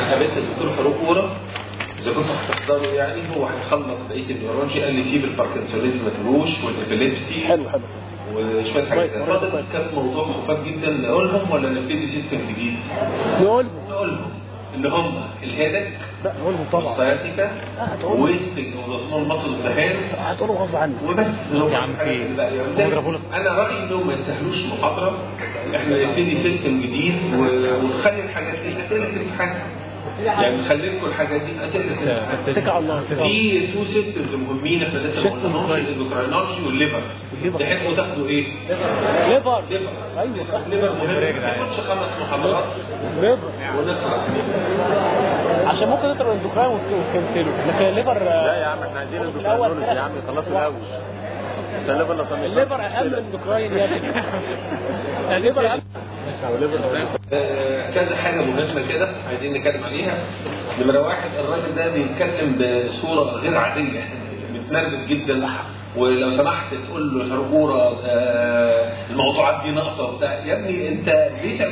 قابلت الدكتور فاروق قورة اذا كنت هتحضره، يعني هو هيخلص بقيه النيورولوجي، قال لي فيه بالباركنسونيزم ما تقولوش والابيليبسي حلو وشويه حاجات. فاضل كام موضوع خفاف جدا نقولهم ولا نبتدي سيستم جديد؟ نقولهم اللي هم الهيدك، لا نقولهم طبعا، السياتيكا ويستنج وضمور المصل الذهان، هتقولهم غصب عنك وبس. يا عم في انا رايي انهم ما يستاهلوش محاضره، احنا نبتدي سيستم جديد ونخلي الحاجات دي اسئله الامتحان، يعني نخلي لكم الحاجات دي اسئله. اتكل على الله. في تو سيستمز مهمين احنا لسه ما قلناهمش، الاندوكراينولوجي والليفر. تحبوا تاخدوا ايه؟ ليفر. ايوه صح، ليفر مهم. ما تاخدش 5 محاضرات ليفر ونخلص عشان ممكن تقرا الاندوكراين وتكنسله، لكن الليفر لا يا عم احنا عايزين الاندوكراينولوجي يا عم، خلصوا الاول. الليفر اهم من الاندوكراين يا ابني. الليفر اهم. كذا حاجه مهمه كده عايزين نتكلم عليها. نمره 1، الراجل ده بيتكلم بصوره غير عاديه، متنرفز جدا، ولو سمحت تقول له شرقوره الموضوعات دي ناقصه وبتاع. يا ابني انت ليه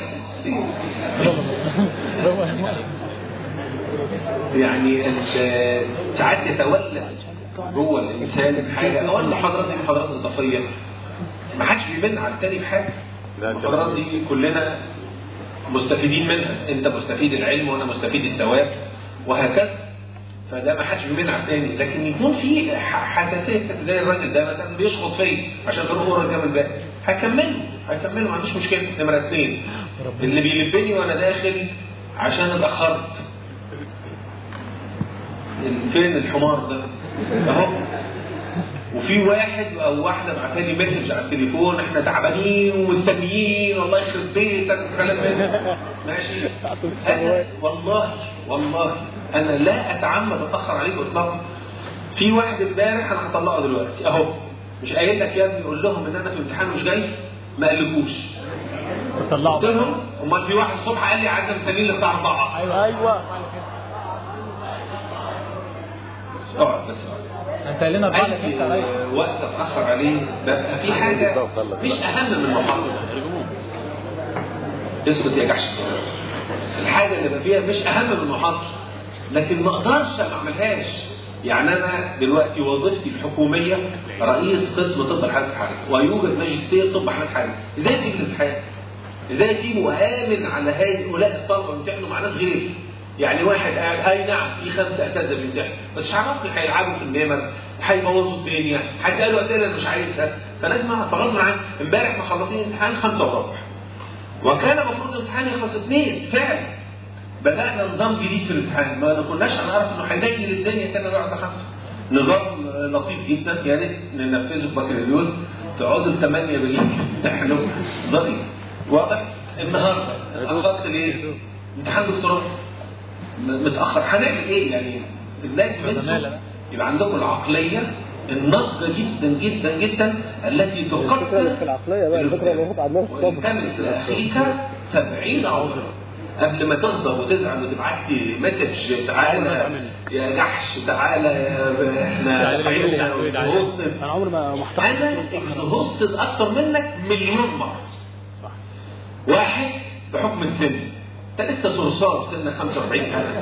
يعني انت ساعات يتولد جوه الانسان حاجه. اول المحاضرات دي محاضرات اضافيه، ما حدش بيمن على الثاني بحاجه. المحاضرات دي كلنا مستفيدين منها، انت مستفيد العلم وانا مستفيد الثواب وهكذا، فده ما حدش بيمن على الثاني. لكن يكون في حساسيه زي الراجل ده مثلا بيشخط فيا عشان تروح ورا الجمل بقى، هكمله ما عنديش مشكله. نمره 2، اللي بيلبني وانا داخل عشان اتاخرت. فين الحمار ده اهو. وفي واحد او واحده بعتلي مسج على التليفون، احنا تعبانين ومستنيين والله يخرب بيتك وكلام منه. ماشي. انا والله انا لا اتعمد اتاخر عليك اطلاقا. في واحد امبارح انا هطلعه دلوقتي اهو، مش قايل لك يا ابني قول لهم ان انا في امتحان مش جاي، ما قالكوش طلعوا. قلت لهم امال في واحد الصبح قال لي عايز مستنيين للساعه 4. ايوه اقعد بس انت لنا بعد انت وقت اتاخر عليه بقى في حاجه مش اهم من المحاضره. اسكت يا جحش. الحاجه اللي بقى فيها مش اهم من المحاضره، لكن ما اقدرش ما اعملهاش. يعني انا دلوقتي وظيفتي الحكوميه رئيس قسم طب الحالات الحرجه، ويوجد ماجستير طب حالات حرجه. ازاي اسيب الامتحان؟ ازاي اسيبه وامن على هؤلاء الطلبه بيمتحنوا مع ناس غيري؟ يعني واحد قاعد اي نعم في 5 اساتذه بيمتحنوا، بس مش عارفني هيلعبوا في النمر، هيبوظوا الدنيا، هيسالوا اسئله انا مش عايزها، فلازم غصب عني. امبارح مخلصين امتحان 5:15، وكان المفروض الامتحان يخلص 2 فعلا. بدانا نظام جديد في الامتحان، ما كناش هنعرف انه هيضايق الدنيا، كان بعد 5. نظام لطيف جدا، يا ريت ننفذه في بكالوريوس. تقعدوا 8 بالليل تمتحنوا ظريف. واضح؟ النهارده اتاخرت ليه؟ امتحان دكتوراه متاخر، هنعمل ايه يعني؟ لازم يبقى عندكم العقليه النضجه جدا جدا جدا التي تقدر في العقليه بقى الفكره اللي موجوده عندنا في الطب. وتمس لاخيك 70 عذرا قبل ما تغضب وتزعل وتبعت لي مسج تعالى يا جحش، تعالى يا احنا تعبنا وتهصد. انا عمري ما احتفظت. انا هصد اكتر منك مليون مره. صح. واحد بحكم السن، انت لسه صرصار سنك 45 سنه.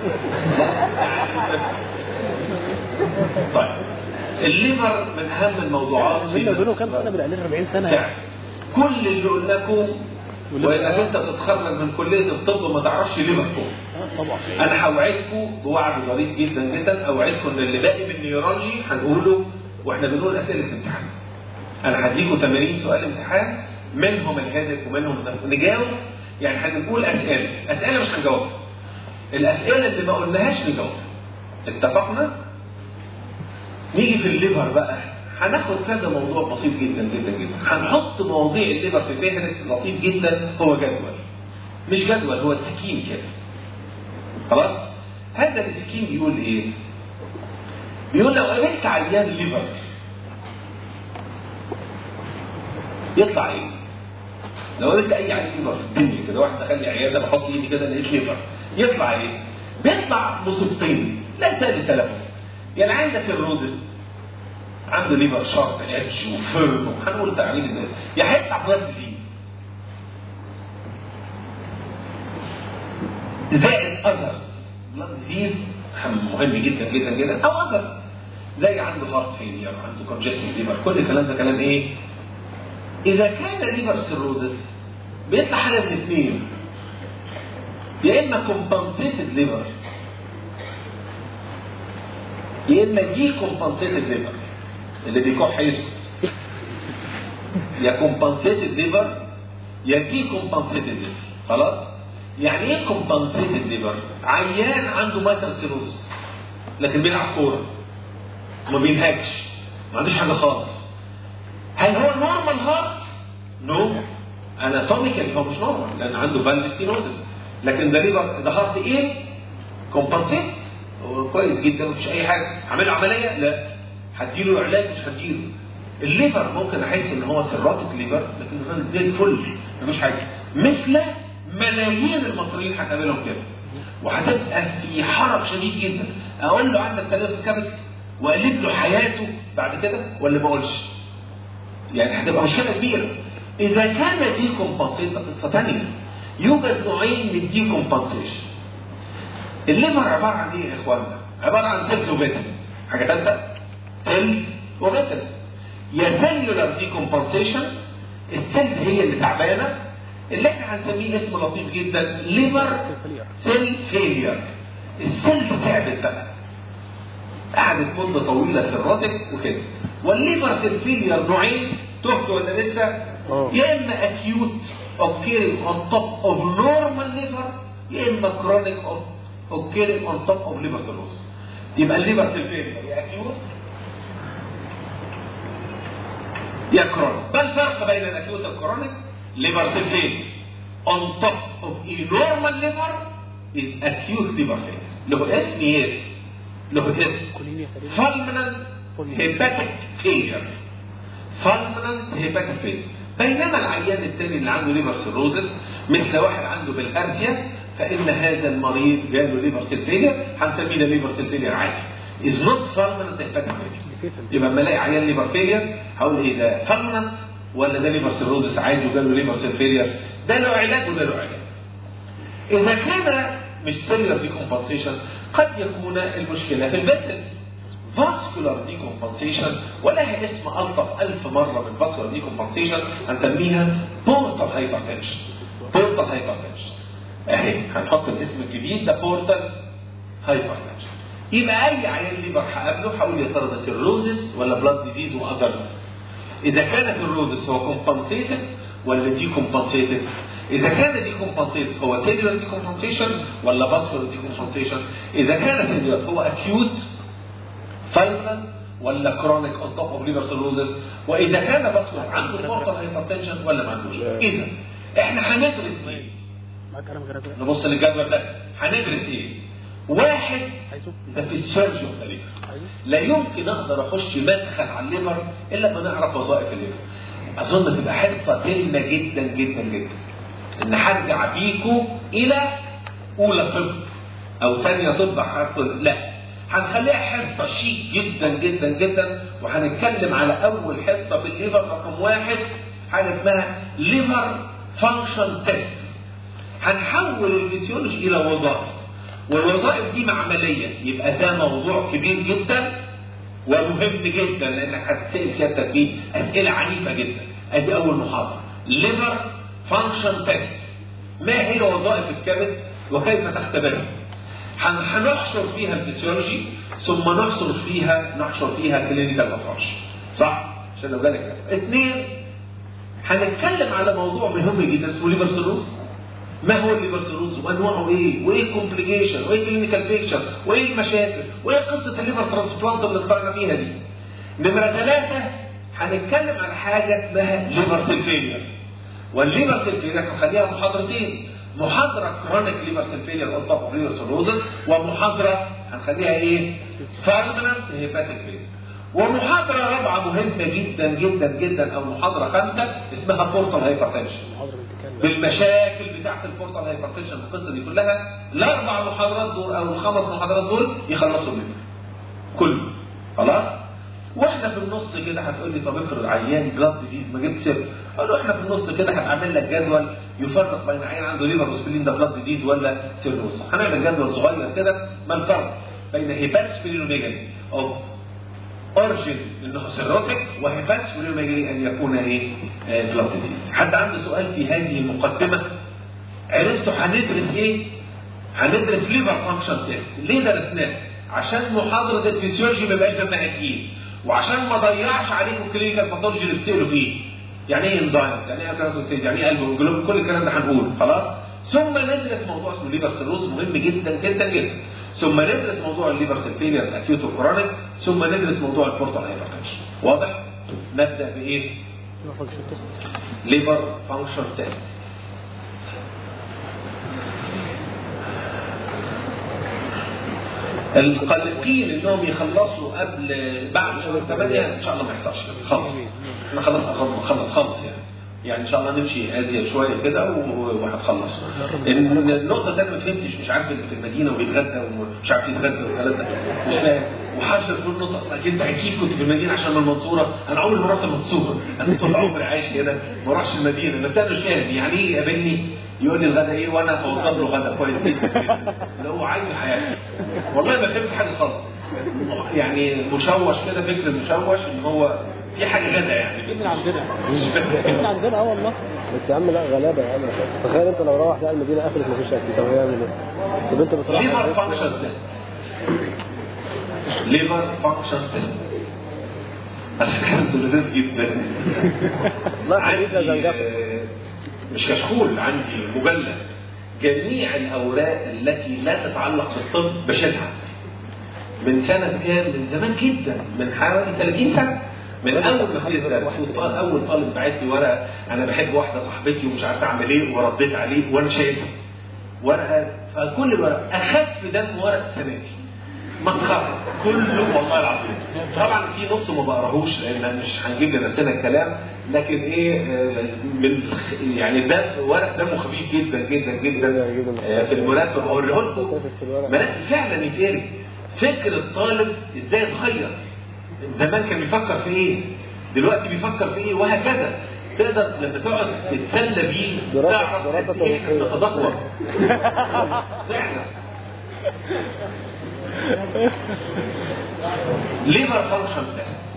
طيب الليفر من اهم الموضوعات في بينه كام سنه بالقليل 40 سنه يعني. كل اللي قلنا لكم وانك انت بتتخرج من كليه الطب وما تعرفش ليفر طبعا. انا هوعدكم بوعد ظريف جدا جدا، اوعدكم ان اللي باقي من النيورولوجي هنقوله واحنا بنقول اسئله امتحان. انا هديكم 80 سؤال امتحان، منهم الهدف ومنهم نجاوب. يعني هنقول اسئله مش هنجاوبها. الاسئله اللي ما قلناهاش نجاوبها. اتفقنا؟ نيجي في الليفر بقى، هناخد كذا موضوع بسيط جدا جدا جدا. هنحط مواضيع الليفر في فهرس لطيف جدا، هو جدول. مش جدول، هو سكيم كده. خلاص؟ هذا السكيم بيقول ايه؟ بيقول لو قابلت عيان ليفر يطلع ايه؟ لو قابلت اي عيان ليفر في الدنيا كده، واحد دخل لي عياده بحط ايدي كده لقيت ليفر، يطلع ايه؟ بيطلع مصيبتين لا ثالث لهم. يعني عندك الروزس عنده ليفر شارت اتش وفيرم، هنقول تعريف ازاي؟ يا هيطلع بلاد ديزيز زائد اذر بلاد ديزيز مهم جدا جدا جدا، او اذر زي عنده هارت فيلير، عنده كونجستيف ليفر، كل الكلام ده كلام ايه؟ اذا كان ليفر سيروزس بيطلع حاجه من اثنين، يا اما كومبنسيتد ليفر يا اما دي كومبنسيتد ليفر، اللي بيكح يسكت، يا كومبنسيتد ليفر يا دي كومبنسيتد ليفر. خلاص؟ يعني ايه كومبنسيتد ليفر؟ عيان عنده مايتال سيروزس لكن بيلعب كوره وما بينهكش، ما عندوش حاجه خالص. هل هو نورمال هارت؟ نو، اناتوميكال هو مش نورمال لان عنده فالف ستينوزس، لكن ده ليفر ده هارت ايه؟ كومبنسيت، هو كويس جدا مفيش اي حاجه. هعمل له عمليه؟ لا. هديله علاج؟ مش هديله. الليفر ممكن احس ان هو سيروتيك ليفر لكن الراجل زي الفل مفيش حاجه، مثل ملايين المصريين هتقابلهم كده، وهتبقى في حرج شديد جدا. اقول له عندك تلف كبد واقلب له حياته بعد كده ولا ما اقولش؟ يعني هتبقى مشكله كبيره. اذا كان دي كومبنسيشن قصه ثانيه. يوجد نوعين من دي كومبنسيشن. الليفر عباره عن ايه يا اخوانا؟ عباره عن سيلز وفيتامين، حاجه ثالثه سيلز وفيتامين. يا سيلولار دي كومبنسيشن، السيلز هي اللي تعبانه، اللي احنا هنسميه اسم لطيف جدا ليفر سيل فيلير. السيلز تعبت بقى، قعدت مده طويله سيروتيك وكده. والليفر سيل فيلير نوعين، تهت ولا لسه؟ يا اما اكيوت occurring on top of normal liver يا اما chronic occurring on top of liver cirrhosis. يبقى الليفر سيل فيلير يا اكيوت يا كرونيك. ما الفرق بين الاكيوت والكرونيك؟ liver cell failure on top of a normal liver is acute liver failure. له اسم ايه؟ له اسم fulminant hepatic failure. fulminant hepatic failure. بينما العيان الثاني اللي عنده ليفر سيروزس مثل واحد عنده بالهارسيا، فإن هذا المريض جاله ليفر سيل فيلير، هنسميه ده ليفر سيل فيلير عادي. is not fulminant hepatic failure. يبقى لما الاقي عيان ليفر فيلير هقول ايه ده؟ fulminant ولا ده ليفر سيروزس عادي وجاله ليفر سيل فيلير؟ ده له علاج وده له علاج. إذا كان مش سيلولار ديكومبنسيشن قد يكون المشكلة في الفيتل. فاسكولار ديكومبنسيشن ولها اسم ألطف 1000 مرة من فاسكولار ديكومبنسيشن، هنسميها بورتال هايبرتنشن. بورتال هايبرتنشن اهي هنحط الاسم الجديد ده بورتال هايبرتنشن. يبقى أي عيان ليفر هقابله هقول يا ترى ده سيروزس ولا بلاد ديزيز وأذرز. إذا كانت الروزس هو كومبنسيتد ولا دي كومبنسيتد؟ إذا كان دي كومبنسيتد هو سيلولار دي كومبنسيشن ولا فاسكولار دي كومبنسيشن؟ إذا كان سيلولار هو أكيوت فاينل ولا كرونيك أون توب أوف ليفر سيروزس؟ وإذا كان فاسكولار عنده بورتال هايبرتنشن ولا ما عندوش؟ إذا إحنا هندرس إيه؟ نبص للجدول ده، هندرس إيه؟ واحد ده في السيرج اوف ذا ليفر. لا يمكن اقدر اخش مدخل على الليفر الا لما نعرف وظائف الليفر. اظن تبقى حصه تهمه جدا جدا جدا ان هرجع بيكم الى اولى طب او ثانيه طب لا، هنخليها حصه شيك جدا جدا جدا، وهنتكلم على اول حصه في الليفر رقم 1 حاجه اسمها ليفر فانكشن تيست. هنحول الفسيولوجي الى وظائف، والوظائف دي معمليه، يبقى ده موضوع كبير جدا ومهم جدا لانك هتسال فيها تدريب اسئله عنيفه جدا. ادي اول محاضره ليفر فانكشن تيست. ما هي وظائف الكبد وكيف تختبرها؟ هنحشر فيها الفسيولوجي ثم نحشر فيها كلينيكال ابروش، صح؟ عشان لو جالك 2 هنتكلم على موضوع مهم جدا اسمه ليفر سيروز. ما هو الليفر سيروز وانواعه ايه؟ وايه كومبليكيشن؟ وايه كلينيكال بيكتشر؟ وايه المشاكل؟ وايه قصه الليفر ترانسبلانت اللي اتفرجنا فيها دي؟ نمره 3 هنتكلم عن حاجه اسمها ليفر سيل فيلير. والليفر سيل فيلير هنخليها محاضرتين، محاضره كرونيك ليفر سيل فيلير اون توب اوف ليفر سيروز، ومحاضره هنخليها ايه؟ فارمننت هيباتيك فيلير. ومحاضره رابعه مهمه جدا جدا جدا او محاضره 5 اسمها بورتال هايبرتنشن. بالمشاكل بتاعت البورتال هايبرتنشن القصه دي كلها. ال4 محاضرات دول او ال5 محاضرات دول يخلصوا منها كله. خلاص؟ واحنا واحنا في النص كده هتقول لي طب افرض عيان بلاد ديزيز ما جبت سيرته، اقول له احنا في النص كده هنعمل لك جدول يفرق بين عيان عنده ليفر وسبلين ده بلاد ديزيز ولا سيروز. هنعمل جدول صغير كده ما الفرق بين هيباتوسبلينوميجالي اوف اورجن انه سيروتيك وهيباتوسبلينوميجالي ان يكون ايه بلاد ديزيز. حد عنده سؤال في هذه المقدمه؟ عرفتوا هندرس ايه؟ هندرس ليفر فانكشن تيست. ليه درسناه؟ عشان محاضره الفسيولوجي ما يبقاش دمها تقيل، وعشان ما اضيعش عليكم كلينيكال باثولوجي اللي بتسالوا فيه. يعني ايه انزايمز؟ يعني ايه كاربوهيدرات؟ يعني ايه قلب وجلوب؟ كل الكلام ده هنقول خلاص. ثم ندرس موضوع اسمه ليفر سيروز مهم جدا جدا جدا. ثم ندرس موضوع الليفر سيل فيلير الاكيوت والكرونيك. ثم ندرس موضوع البورتال هايبرتنشن. واضح؟ نبدا بايه؟ ليفر فانكشن تيست. القلقين انهم يخلصوا بعد شهر 8 ان شاء الله ما يحصلش خالص. احنا خلاص قربنا خالص يعني ان شاء الله نمشي ازيد شويه كده وهتخلص. النقطه الثانيه ما فهمتش، مش عارف اللي في المدينه وبيتغدى ومش عارف يتغدى والكلام ده مش فاهم، وحاشر في النص اصلا انت اكيد كنت في المدينه عشان من المنصوره. انا عمري ما رحت المنصوره، انا طول عمري عايش كده ما رحتش المدينه، بس انا مش فاهم يعني ايه يقابلني يقول لي الغدا ايه وانا اوضب له غدا كويس جدا اللي هو عايز حياته. والله ما فهمت حاجه خالص، يعني مشوش كده، فكر مشوش ان هو في حاجه غدا يعني من عندنا من عندنا والله. بس يا عم لا غلابه يا عم. تخيل انت لو روح بقى المدينه قفلت مفيش اكل، طب هيعمل ايه؟ طب انت بصراحه ليفر فانكشن تيست. ليفر فانكشن تيست كانت لذيذ جدا. عندي مش كشكول، عندي مجلد جميع الاوراق التي لا تتعلق بالطب بشيلها من سنه كام؟ من زمان جدا، من حوالي 30 سنه، من اول ما ابتديت ادرس. اول طالب بعت لي ورقه انا بحب واحده صاحبتي ومش عارف اعمل ايه، ورديت عليه وانا شايفها ورقه، فكل الورق اخف دم ورق سنتي متخرج كله والله العظيم. طبعا في نص ما بقراهوش لان مش هنجيب لنفسنا الكلام، لكن ايه من يعني ده ورق دمه خفيف جدا جدا جدا في المناسبه بوريه لكم. فعلا يتقري فكر الطالب ازاي اتغير. زمان كان بيفكر في ايه، دلوقتي بيفكر في ايه، وهكذا. تقدر لما تقعد تتسلى بيه تعرف قد ايه تتدهور فعلا. ليفر فانكشن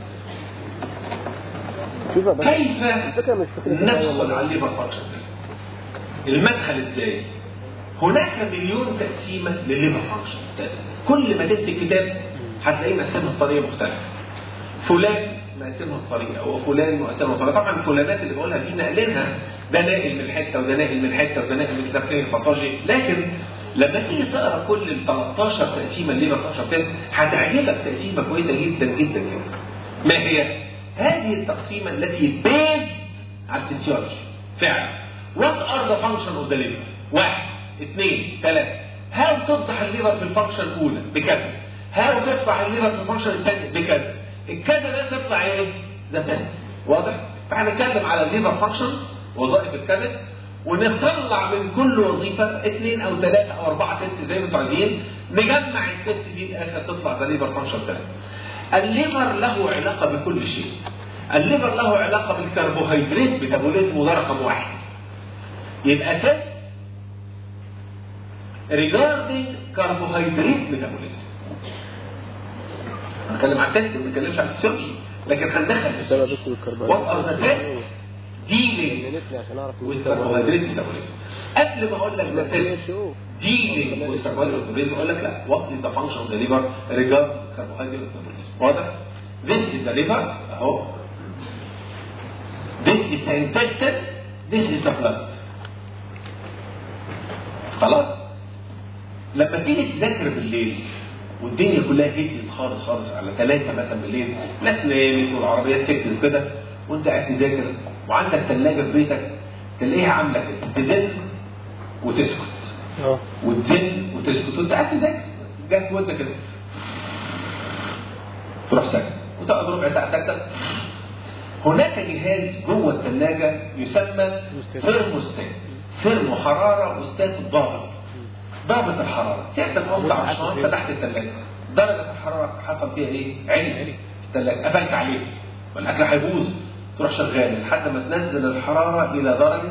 كيف ندخل على الليفر فانكشن؟ المدخل ازاي؟ هناك مليون تقسيمه للليفر فانكشن. كل ما تمسك كتاب هتلاقيه مقسمها بطريقه مختلفه. فلان مقسمها بطريقه وفلان مقسمها بطريقه. طبعا الفلانات اللي بقولها دي ناقلينها، ده ناقل من حته وده ناقل من حته وده ناقل من كتاب كلينيك باثولوجي، لكن لما تيجي تقرا كل ال 13 تقسيمه اللي ليفر فانكشن تيست هتعجبك تقسيمه كويسه جدا جدا جدا. ما هي؟ هذه التقسيمه التي بيز على الفسيولوجي فعلا. وات ار ذا فانكشن اوف ذا ليفر؟ 1 2 3. هاو تفضح الليفر في الفانكشن الاولى بكذا، هاو تفضح الليفر في الفانكشن الثانيه بكذا. الكذا ده تطلع ايه؟ ده تيست. واضح؟ فهنتكلم على الليفر فانكشن، وظائف الكبد، ونطلع من كل وظيفه 2 أو 3 أو 4 تيست زي ما انتم عايزين، نجمع التيست دي الاخر تطلع ده ليفر فانكشن تيست. الليفر له علاقه بكل شيء. الليفر له علاقه بالكربوهيدرات ميتابوليزم، وده رقم 1. يبقى تيست regarding carbohydrate metabolism. هنتكلم عن التيست، ما بنتكلمش عن السيرجي، لكن هندخل في السيرجي. وات ار ذا تيست dealing with carbohydrate metabolism. قبل ما اقول لك ده تيست dealing with carbohydrate metabolism اقول لك لا، what is the function of the liver regarding carbohydrate metabolism. واضح؟ this is the liver اهو، this is the intestine, this is the blood. خلاص؟ لما تيجي تذاكر بالليل والدنيا كلها هديت خالص خالص على 3 مثلا بالليل، ناس نامت والعربيات سكتت وكده، وانت قاعد تذاكر وعندك ثلاجه في بيتك تلاقيها عامله كده، تزن وتسكت وتزن وتسكت وانت قاعد تذاكر، جت وانت كده تروح ساكت وتقعد ربع ساعه ساكته. هناك جهاز جوه الثلاجه يسمى ثيرموستات، ثيرمو حراره وستات ضابط، ضابط الحراره. ساعه ما قمت عطشان فتحت الثلاجه، درجه الحراره حصل فيها ايه؟ عالي. الثلاجه قفلت عليه والاكل هيبوظ، تروح شغال لحد ما تنزل الحراره الى درجه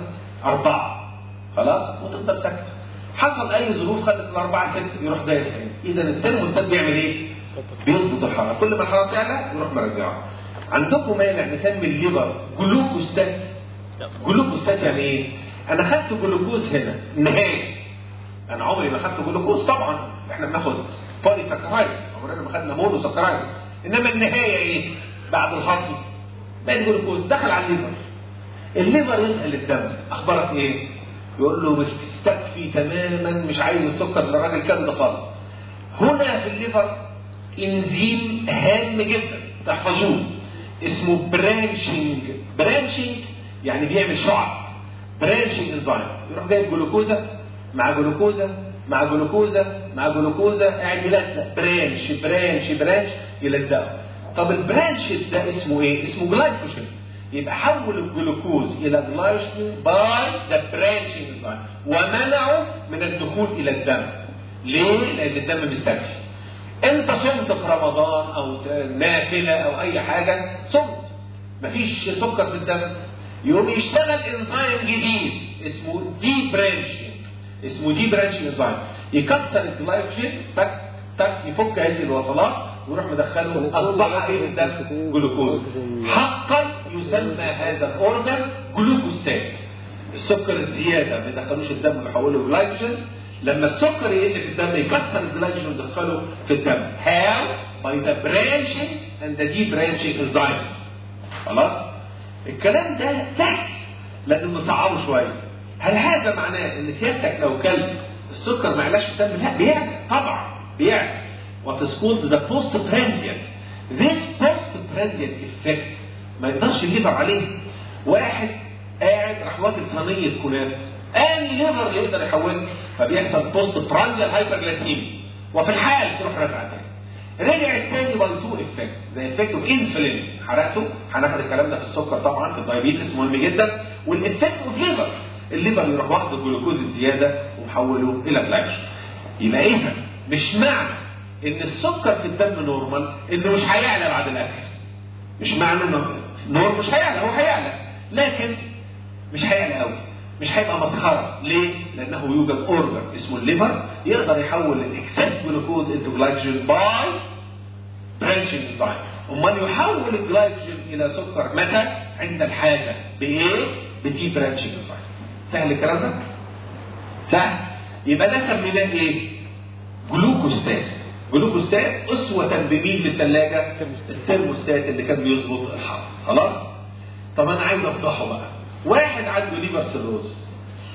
4 خلاص وتفضل ساكت. حصل اي ظروف خلت الاربعه 6 يروح داير تاني. اذا الترموستات بيعمل ايه؟ بيظبط الحراره، كل ما الحراره تعلى يروح مرجعها. عندكم مانع نسمي الليفر جلوكوستات؟ جلوكوستات يعني ايه؟ انا خدت جلوكوز هنا النهايه. انا عمري ما خدت جلوكوز طبعا، احنا بناخد بولي سكرايد، عمرنا ما خدنا مونو سكرايد. انما النهايه ايه؟ بعد الهضم بقى جلوكوز دخل على الليفر. الليفر يسال الدم اخبارك ايه؟ يقول له مستكفي تماما، مش عايز السكر للراجل كده خالص. هنا في الليفر انزيم هام جدا تحفظوه اسمه برانشنج. برانشنج يعني بيعمل شعب. برانشنج انزيم يروح جايب جلوكوزا مع جلوكوزا مع جلوكوزا مع جلوكوزا قاعد يلزق برانش برانش برانش يلزقه. طب البرانش ده اسمه ايه؟ اسمه جلايكوجين. يبقى حول الجلوكوز الى جلايكوجين باي ذا برانشنج انزيم ومنعه من الدخول الى الدم. ليه؟ لان الدم مستكفي. انت صمت في رمضان او نافله او اي حاجه، صمت مفيش سكر في الدم، يقوم يشتغل انزيم جديد اسمه دي برانشنج. اسمه دي برانشنج انزيم يكسر الجلايكوجين تك تك يفك هذه الوصلات ويروح مدخله اصبح في الدم جلوكوز. حقا يسمى هذا الاورجن جلوكوستات. السكر الزياده ما يدخلوش الدم ويحوله جلايكوجين، لما السكر يقل في الدم يكسر الجلايكوجين ويدخله في الدم. How? By the branching and the debranching enzymes. خلاص؟ الكلام ده سهل لكن نصعبه شويه. هل هذا معناه ان سيادتك لو كلت السكر ما يعلاش في الدم؟ لا، بيعلى طبعا بيعلى. What is called the postprandial. This postprandial effect ما يقدرش الليفر عليه. واحد قاعد راح واكل صينيه كنافه، الليفر يقدر يحولها، فبيحصل بوست برانديال هايبرجلايسيميا، وفي الحال تروح راجعه تاني. رجع الثاني باي تو افكت، ذا افكت اوف انسولين حرقته، هناخد الكلام ده في السكر طبعا في الدايابيتس مهم جدا، والافكت اوف ليفر، الليفر يروح واخد الجلوكوز الزياده ومحوله الى جلايكوجين. يبقى اذا مش معنى ان السكر في الدم نورمال انه مش هيعلى بعد الاكل. مش معنى انه نورمال مش هيعلى، هو هيعلى لكن مش هيعلى قوي، مش هيبقى مسخره. ليه؟ لانه يوجد اورجن اسمه الليفر يقدر يحول الاكسس جلوكوز انتو جلايكوجين باي برانشنج انزيم. امال يحول الجلايكوجين الى سكر متى؟ عند الحاجه. بايه؟ بدي برانشنج انزيم. سهل الكلام ده؟ سهل. يبقى ده سميناه ايه؟ جلوكوستات. جلوكوستات اسوه بمين في الثلاجه؟ الترموستات اللي كان بيظبط الحراره. خلاص؟ طب انا عايز افضحه بقى. واحد عنده ليفر سيروز،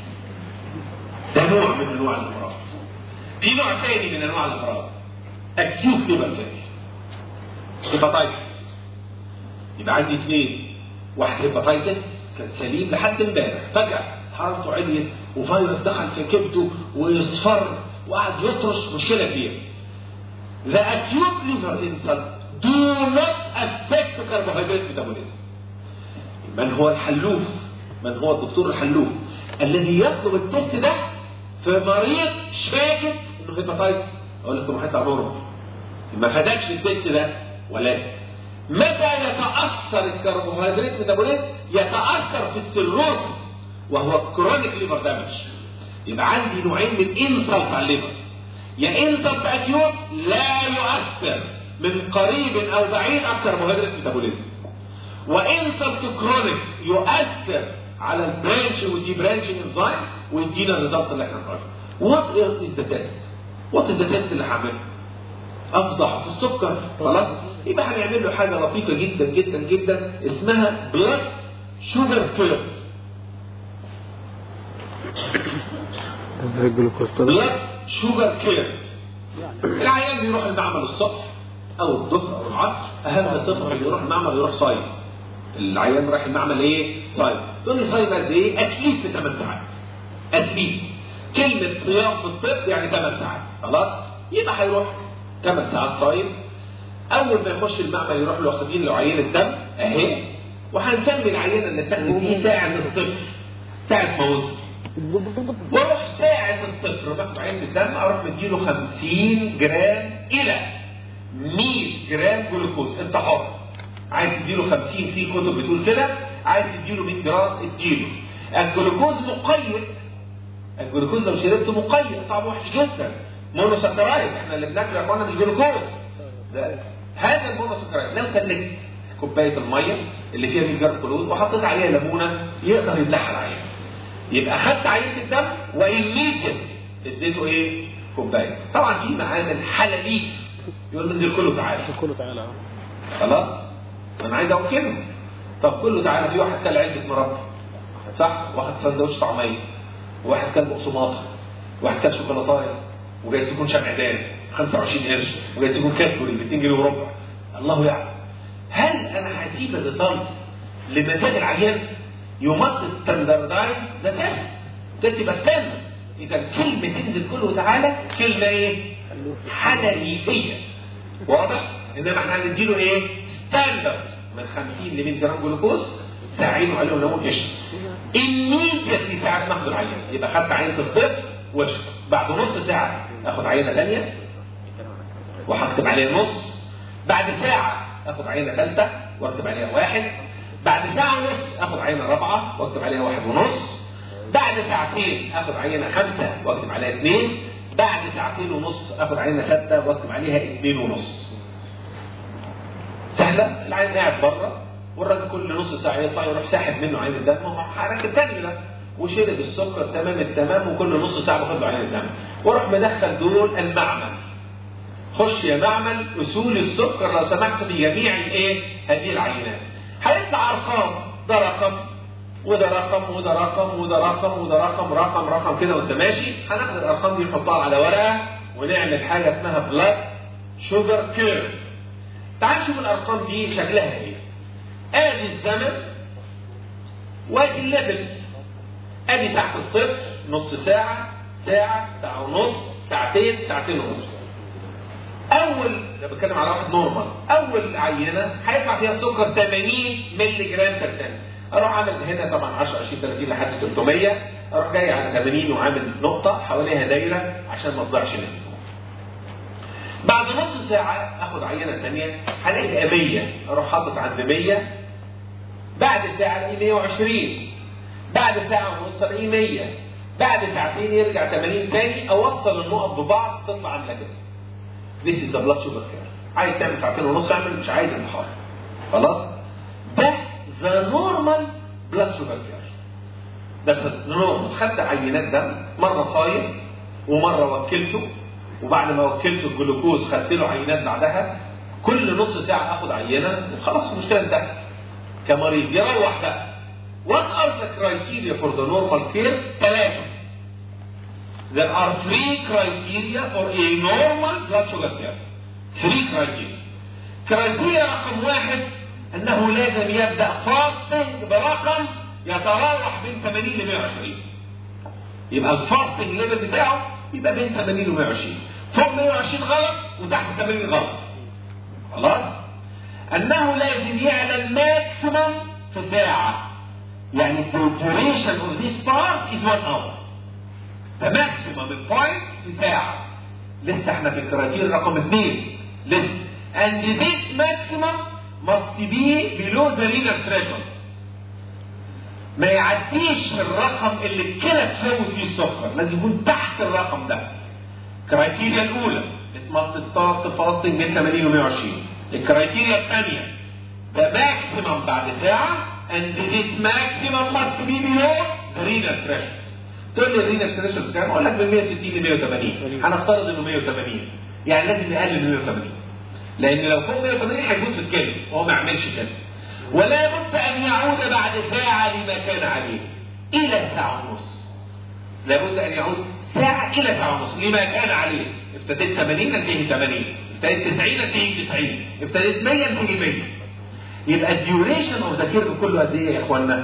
ده نوع من انواع الامراض. في نوع ثاني من انواع الامراض اكيوت ليفر فيلير، هيباتايتس. يبقى عندي اثنين، واحد هيباتايتس كان سليم لحد امبارح، فجاه حرارته عليت وفيروس دخل في كبده واصفر وقعد يطرش، مشكله كبيره. The acute liver insult do not affect carbohydrate metabolism. من هو الحلوف؟ من هو الدكتور الحلوف الذي يطلب التست ده في مريض شاكك انه هيباتايتس؟ اقول لكم هيطلع نورمال، ما خدكش التست ده. ولكن متى يتاثر الكربوهيدرات ميتابوليزم؟ يتاثر في السيروسيس وهو كرونيك ليفر دامج. يبقى عندي نوعين من انسلت على الليفر، يا انسلت اكيوت لا يؤثر من قريب او بعيد على الكربوهيدرات ميتابوليزم، وانسلت كرونيك يؤثر على البرانش ودي برانشنج انزيم ويدينا الريزلت اللي احنا بنقوله. وات از ذا تيست؟ وات از ذا تيست اللي هعمله؟ افضع في السكر. خلاص؟ يبقى هنعمل له حاجه لطيفه جدا جدا جدا اسمها بلاد شوجر كير. بلاد شوجر كير. العيان بيروح المعمل الصبح او الظهر او العصر، اهم صفه اللي يروح المعمل يروح صايم. العيان رايح المعمل ايه؟ صايم. تقول لي صايم قد ايه؟ اتليست 8 ساعات. اتليست. كلمه صيام في الطب يعني 8 ساعات. خلاص؟ يبقى هيروح 8 ساعات صايم. اول ما يخش المعمل يروح له واخدين له عينه دم اهي، وهنسمي العينه اللي بتاخد دي ساعه الصفر، ساعه ما وصل. واروح ساعه الصفر باخد عينه الدم، اروح مديله 50 جرام الى 100 جرام جلوكوز، انت حر. عايز تديله 50، في كتب بتقول كده، عايز تديله 100 جرام اديله. الجلوكوز مقيد، الجلوكوز لو شربته مقيد طعمه وحش جدا، مونوسكرايد. احنا اللي بناكله يا اخوانا مش جلوكوز، هذا المونوسكرايد. لو سلكت كوبايه الميه اللي فيها 100 جرام جلوكوز وحطيت عليها ليمونه يقدر يبلعها العين. يبقى خدت عينه الدم وإيميديت اديته ايه؟ كوبايه. طبعا في معادن حلاليك يقول من دول كله تعالى، كله تعالى. خلاص انا عايز اقول كده. طب كله تعالى، في واحد كل علبه مربى صح، واحد سندوتش طعميه، وواحد كل بقسماطه، وواحد كل شوكولاتايه، وجايز يكون شمعدان 25 قرش، وجايز يكون كاتوري ب 2 جنيه وربع، الله يعلم. هل انا هسيب الريزلت لمزاج العيان؟ يمط ستاندردايز ده تست، ده تبقى ستاندرد. اذا كلمه تنزل كله تعالى كلمه ايه؟ حلاليفيه، واضح؟ انما احنا هنديله ايه؟ ستاندرد من 50 ل 100 جرام جلوكوز، ساعينه عليه ونقول اشرب. immediately ساعه ما اخد العينه، يبقى خدت عينه الطفل واشرب. بعد نص ساعه اخد عينه ثانيه وهكتب عليها نص. بعد ساعه اخد عينه ثالثه واكتب عليها 1. بعد ساعه ونص اخد عينه رابعه واكتب عليها 1.5. بعد ساعتين اخد عينه 5 واكتب عليها 2. بعد ساعتين ونص اخد عينه 6 واكتب عليها 2.5. سهله. العين قاعد بره والراجل كل نص ساعه يطلع يروح ساحب منه عين الدم، وهو حركه ثانيه وشرب السكر تمام التمام، وكل نص ساعه باخد له عين الدم واروح مدخل دول المعمل. خش يا معمل اصول السكر لو سمحت في جميع الايه؟ هذه العينات. هيطلع ارقام، ده رقم وده رقم وده رقم وده رقم وده رقم، رقم كده وانت ماشي. هناخد الارقام دي نحطها على ورقه ونعمل حاجه اسمها بلاد شوجر كيرف. تعال نشوف الارقام دي شكلها ايه. ادي الزمن وادي الليفل. ادي تحت الصفر نص ساعه، ساعه ونص، ساعتين، ساعتين ونص. انا بتكلم على واحد نورمال، اول عينه هيطلع فيها السكر 80 مللي جرام بر سنه. اروح عامل هنا طبعا 10 20 30 لحد 300، اروح جاي على 80 وعامل نقطه حواليها دايره عشان ما تضيعش مني. بعد نص ساعه اخد عينه ثانيه هلاقي بقى 100، اروح حاطط عند 100. بعد ساعه الاقي 120. بعد ساعه ونص الاقي 100. بعد ساعتين يرجع 80 ثاني، اوصل النقط ببعض تطلع عامله كده. This is the blood sugar curve. عايز تعمل ساعتين ونص اعمل، مش عايز انتحار. خلاص؟ ده the normal blood sugar curve. ده normal. خدت عينات دم مره صايم ومره وكلته، وبعد ما وكلته الجلوكوز خدت له عينات بعدها. كل نص ساعه اخد عينه وخلاص المشكله انتهت. كمريض يروح بقى. What are the criteria for the normal care؟ 3. There are 3 criteria for a normal blood sugar curve. 3 criteria. criteria رقم 1 أنه لازم يبدأ فاستنج برقم يتراوح بين 80 ل 120. يبقى الفاستنج ليفل بتاعه يبقى بين 80 و 120. فوق 120 غلط وتحت 80 غلط. خلاص؟ أنه لازم يعلى الماكسيمم في ساعة. يعني the duration of this part is 1 hour. فماكسيمم البوينت في ساعة. لسه احنا في الكرايتيريا رقم 2 لسه. And this maximum must be below the renal threshold. ما يعديش الرقم اللي الكلى تفوت فيه السكر، لازم يكون تحت الرقم ده. الكرايتيريا الأولى it must start fasting بين 80 و 120. الكرايتيريا الثانية the maximum بعد ساعة and this maximum must be below the renal threshold. تقول لي الرينال ثريشولد كام؟ اقول لك من 160 ل 180. هنفترض انه 180، يعني لازم يقلل من 180. لان لو فوق 180 هيموت في الكلى وهو ما يعملش كده. ولا بد ان يعود بعد ساعه لما كان عليه الى ساعه ونص. لابد ان يعود ساعه الى ساعه ونص لما كان عليه. ابتديت 80 انتهي 80، ابتديت 90 انتهي 90، ابتديت 100 انتهي 100. يبقى الديوريشن اوف ذا كيرف كله قد ايه يا اخوانا؟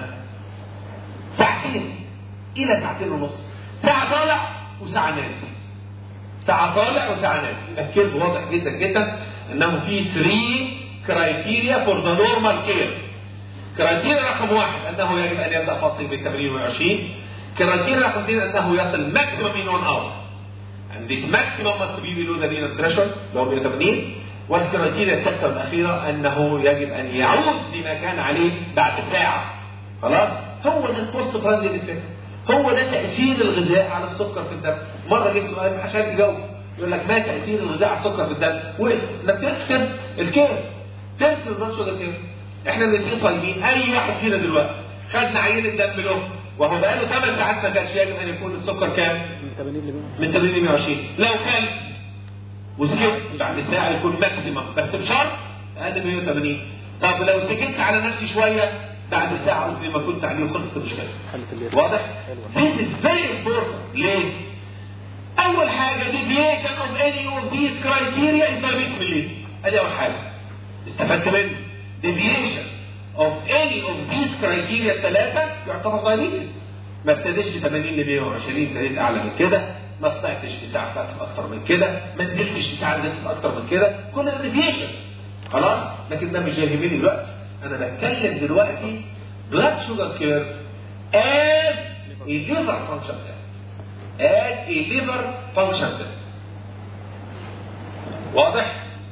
ساعتين الى ساعتين ونص. ساعه طالع وساعه نازل. ساعه طالع وساعه نازل. يبقى الكيرف واضح جدا جدا انه في 3 كرايتيريا فور ذا نورمال كير. كرايتيريا رقم 1 انه يجب ان يبدا فاصل بين 80 و 20. كرايتيريا رقم 2 انه يصل ماكسيمم in 1 hour. And this maximum must be below the renal threshold اللي هو 180. والكرايتيريا الثالثة والأخيرة أنه يجب أن يعود لما كان عليه بعد ساعة. خلاص؟ هو ده البوست براندل افكت، هو ده تأثير الغذاء على السكر في الدم. مرة جه سؤال عشان يجاوب يقول لك ما تأثير الغذاء على السكر في الدم؟ وقف انك ترسم الكيرف، ترسم البلاد شوجر كيرف. احنا بنديه صايمين، أي واحد فينا دلوقتي خدنا عينة دم له وهو بقاله 8 ساعات ما كانش يجب أن يكون السكر كام؟ من 80 ل 120. لو كان وسكت بعد ساعة يكون ماكسيمم، بس بشرط أقل من 180. طب لو سكت على نفسي شوية بعد ساعة قصدي ما كنت عليه وخلصت المشكلة. واضح؟ This is very important. ليه؟ أول حاجة deviation of any of these criteria is diabetes mellitus. أدي أول حاجة. استفدت منه. deviation of any of these criteria الثلاثة يعتبر diabetes. ما ابتديش 80 ل 120 ابتديت أعلى من كده، ما طلعتش بتاع فاتح أكتر من كده، ما نزلتش بتاع نزلت أكتر من كده، كل ده deviation. خلاص؟ لكن ده مش يهمني دلوقتي. أنا بتكلم دلوقتي blood sugar curve as a liver function test. as a liver function test. واضح؟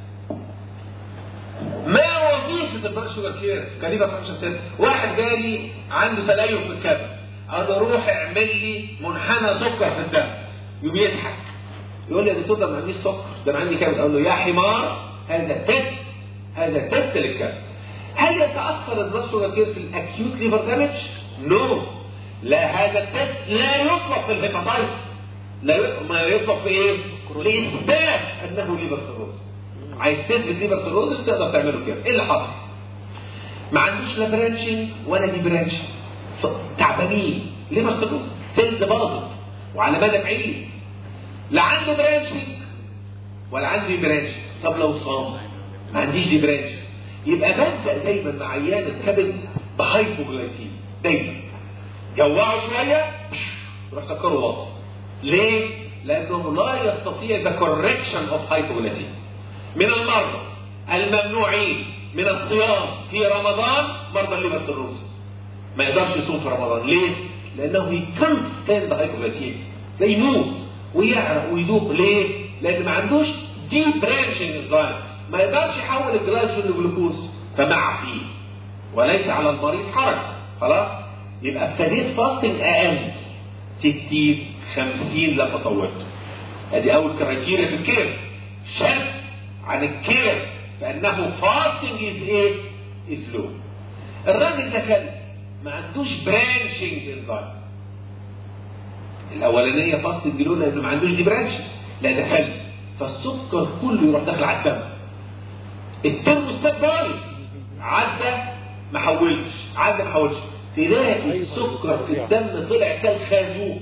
ما وظيفة البلاد شوجر كير كليفر فانكشن تيست؟ واحد جالي عنده تليف في الكبد، اقول له روح اعمل لي منحنى سكر في الدم. يقوم يضحك يقول لي يا دكتور ده ما عنديش سكر، ده انا عندي كبد. اقول له يا حمار هذا تيست، هذا تيست للكبد. هل يتأثر البلاد شوجر كير في الاكيوت ليفر دامج؟ نو. لا، هذا التيست لا يطلق في الهيباتايتس. ما يطلق في ايه؟ لإثبات انه ليفر سيروز. عايز تثبت ليفر سيروز تقدر تعمله كده. ايه اللي حصل؟ ما عندوش لا برانشنج ولا دي برانشنج. تعبانين، ليفر سيروز، سيلز باظت وعلى مدى بعيد. لا عنده برانشنج ولا عنده دي برانشنج. طب لو صام ما عنديش دي برانشنج، يبقى ببدأ دايما مع عيان الكبد بهايبوجلايسيميا. دايما جوعه شويه يروح سكره واطي. ليه؟ لانه لا يستطيع the correction of hypoglycemia. من المرضى الممنوعين من الصيام في رمضان مرضى الليفر سيروز. ما يقدرش يصوم في رمضان. ليه؟ لانه he can't stand the hypoglycemia. ده يموت ويعرق ويدوب. ليه؟ لان ما عندوش deep branching enzyme، ما يقدرش يحول الجلايكوجين لجلوكوز، فمع فيه وليس على المريض حرج. خلاص؟ يبقى ابتديت فاستنج اقل 60 50 لا تصورته. ادي اول كرايتيريا في الكير. شد عن الكير فانه فاستنج از ايه؟ از لو. الراجل ده كان ما عندوش برانشنج انزايم. الاولانيه فاستنج لو لانه ما عندوش دي برانشنج. لا ده كان فالسكر كله يروح داخل على الدم. الترموستات بايظ، عدى ما حولش، عدى ما حولش، تلاقي السكر في الدم طلع كالخازوق.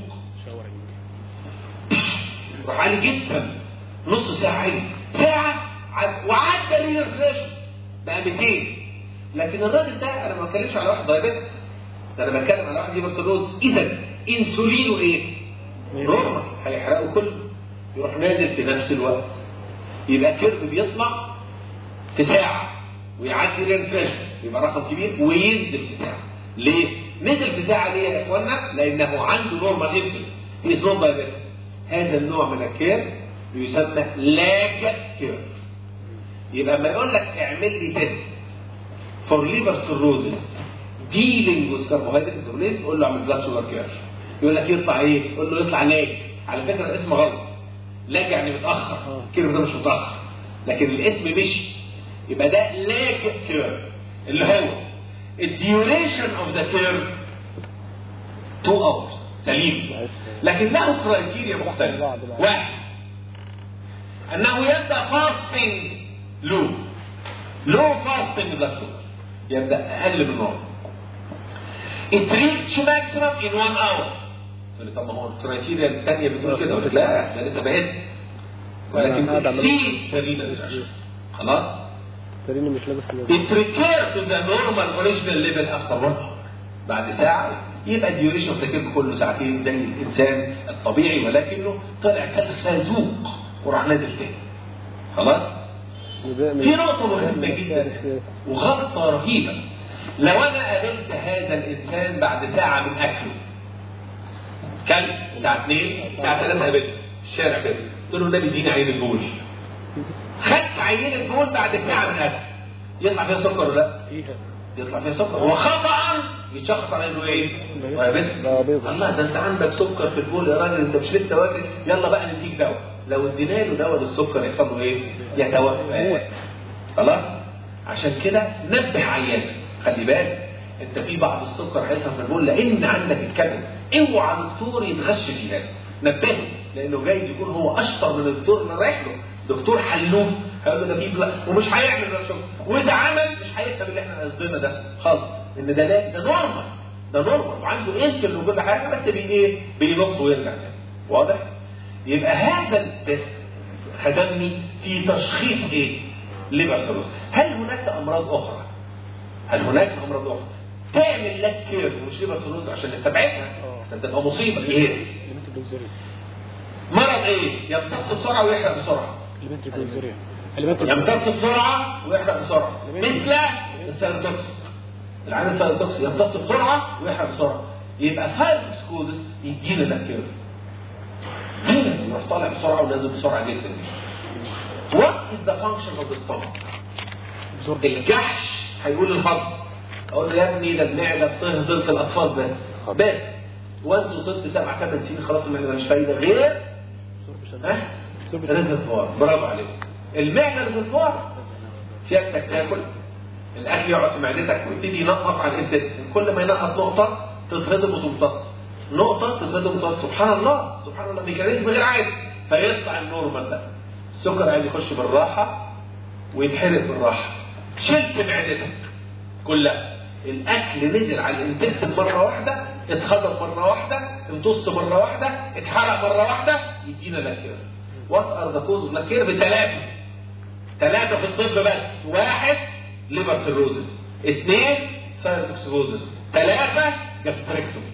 راح عالي جدا. نص ساعة عالي، ساعة وعدى لينر فريشن بقى 200. لكن الراجل ده انا ما بتكلمش على واحد دايبيتك، ده انا بتكلم على واحد ليفر سيروز. اذا انسولينه ايه؟ نورمال، هيحرقه كله، يروح نازل في نفس الوقت. يبقى كيرف بيطلع في ساعة ويعدي لينر فريشن يبقى رقم كبير وينزل في ساعة. ليه؟ نزل في ساعة ليه يا اخوانا؟ لانه عنده نورمال انسولين. يسمى دايبيتك. هذا النوع من الكيرف يسمى لاج كيرف. يبقى لما يقول لك اعمل لي تيست فور ليفر سيروزس ديلينج وذ كربوهيدرات ديزيز، قول له اعمل بلاد شوجر كيرف. يقول لك يطلع ايه؟ قول له يطلع لاج. على فكره الاسم غلط. لاج يعني متاخر، الكيرف ده مش متاخر، لكن الاسم مش. يبقى ده لاج كيرف اللي هو الديوريشن اوف ذا كيرف 2 hours سليم. لكن له كرايتيريا مختلفة. واحد، أنه يبدأ فاستنج لو فاستنج بلاد شوجر، يبدأ أقل من نورمال. It reach maximum in 1 hour. طب ما هو الكرايتيريا الثانية بتقول كده ولا لا؟ ده لسه بعيد. ولكن في سليم. خلاص؟ سليم مش لابس. It returns to the normal original level after 1 hour. بعد ساعة يبقى الديوريشن اوف ذا كيرف كله ساعتين زي الانسان الطبيعي، ولكنه طلع كالخازوق وراح نازل تاني. خلاص؟ في نقطة مهمة جدا وغلطة رهيبة. لو انا قابلت هذا الانسان بعد ساعة من اكله، كلب الساعة 2 الساعة 3 قابلته في الشارع كده، قلت له النبي اديني عين البول، خدت عينه بول بعد ساعه من الاكل يطلع فيها سكر ولا لا؟ يطلع فيها سكر. هو خطأ يتشخص على انه ايه؟ ويابس. الله ده انت عندك سكر في البول يا راجل، انت مش لسه واكل، يلا بقى نديك دواء. لو ادينا له دواء للسكر يحصل له ايه؟ يتوفى. خلاص؟ عشان كده نبه عيانك، خلي بالك انت في بعض السكر هيحصل في البول لان عندك الكبد، اوعى دكتور يتغش في هذا، نبهه لانه جايز يكون هو اشطر من الدكتور اللي رايح له، دكتور حلوف هيقول له ده فيه بلا ومش هيعمل ولا شغل، واذا عمل مش هيفهم اللي احنا قصدنا ده خالص، ان ده نورمال، ده نورمال وعنده انسل وكل حاجه، بس بينط ويرجع تاني. واضح؟ يبقى هذا التست خدمني في تشخيص ايه؟ ليفر سيروز. هل هناك امراض اخرى؟ تعمل لك كير مش ليفر سيروز عشان نستبعدها عشان تبقى مصيبه. ايه؟ مرض ايه؟ يمتص بسرعه ويحرق بسرعه. يمتص بسرعه ويحرق بسرعه، مثل السيروتوكس. العين السيروتوكس يمتص بسرعه ويحرق بسرعه، يبقى فايروكسكوزس يدينا ده كير. يروح طالع بسرعه ونازل بسرعه جدا. What is the function of the stomach؟ الجحش هيقول الهضم، اقول له يا ابني ده المعده بتهضم في الاطفال بس وانت وصلت 7 8 سنين خلاص المعده مش فايده غير ريزرفوار. برافو عليك. المعده ريزرفوار، سيادتك تاكل الاكل يقعد في معدتك ويبتدي ينقط على الانتستين، كل ما ينقط نقطه تتهضم وتمتص، نقطه تتهضم وتمتص. سبحان الله سبحان الله، ميكانيزم غير عادي، فيطلع النورمال ده. السكر عايز يخش بالراحه ويتحرق بالراحه. شلت معدتك كلها، الاكل نزل على الانتستين مره واحده، اتهضم مره واحده، امتص مره واحده، اتحرق مره واحده، يدينا لاكير. وات ار ذا كوز اوف لاكير؟ ثلاثه في الطب بس. 1 ليفر سيروزس، 2 ثايروتوكسيكوزس، 3 جاستريكتومي.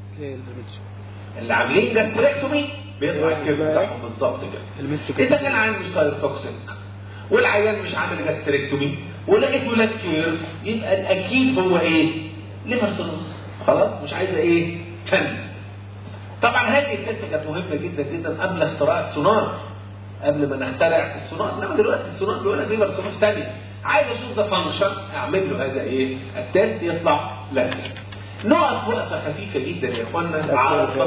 اللي عاملين جاستريكتومي بيطلع الكير بتاعهم بالظبط كده. اذا كان عنده ثايروتوكسيك والعيان مش عامل جاستريكتومي ولقيته لاكير، يبقى الاكيد هو ايه؟ ليفر سيروز. خلاص مش عايزه ايه؟ فن. طبعا هذه الحته كانت مهمه جدا جدا قبل اختراع السونار، قبل ما نخترع السونار. انما دلوقتي السونار بيقول لك ليفر سيروز ثانيه، عايز اشوف ده فانكشن، اعمل له هذا ايه؟ التست يطلع لاكير. نقف وقفه خفيفه جدا يا اخوانا،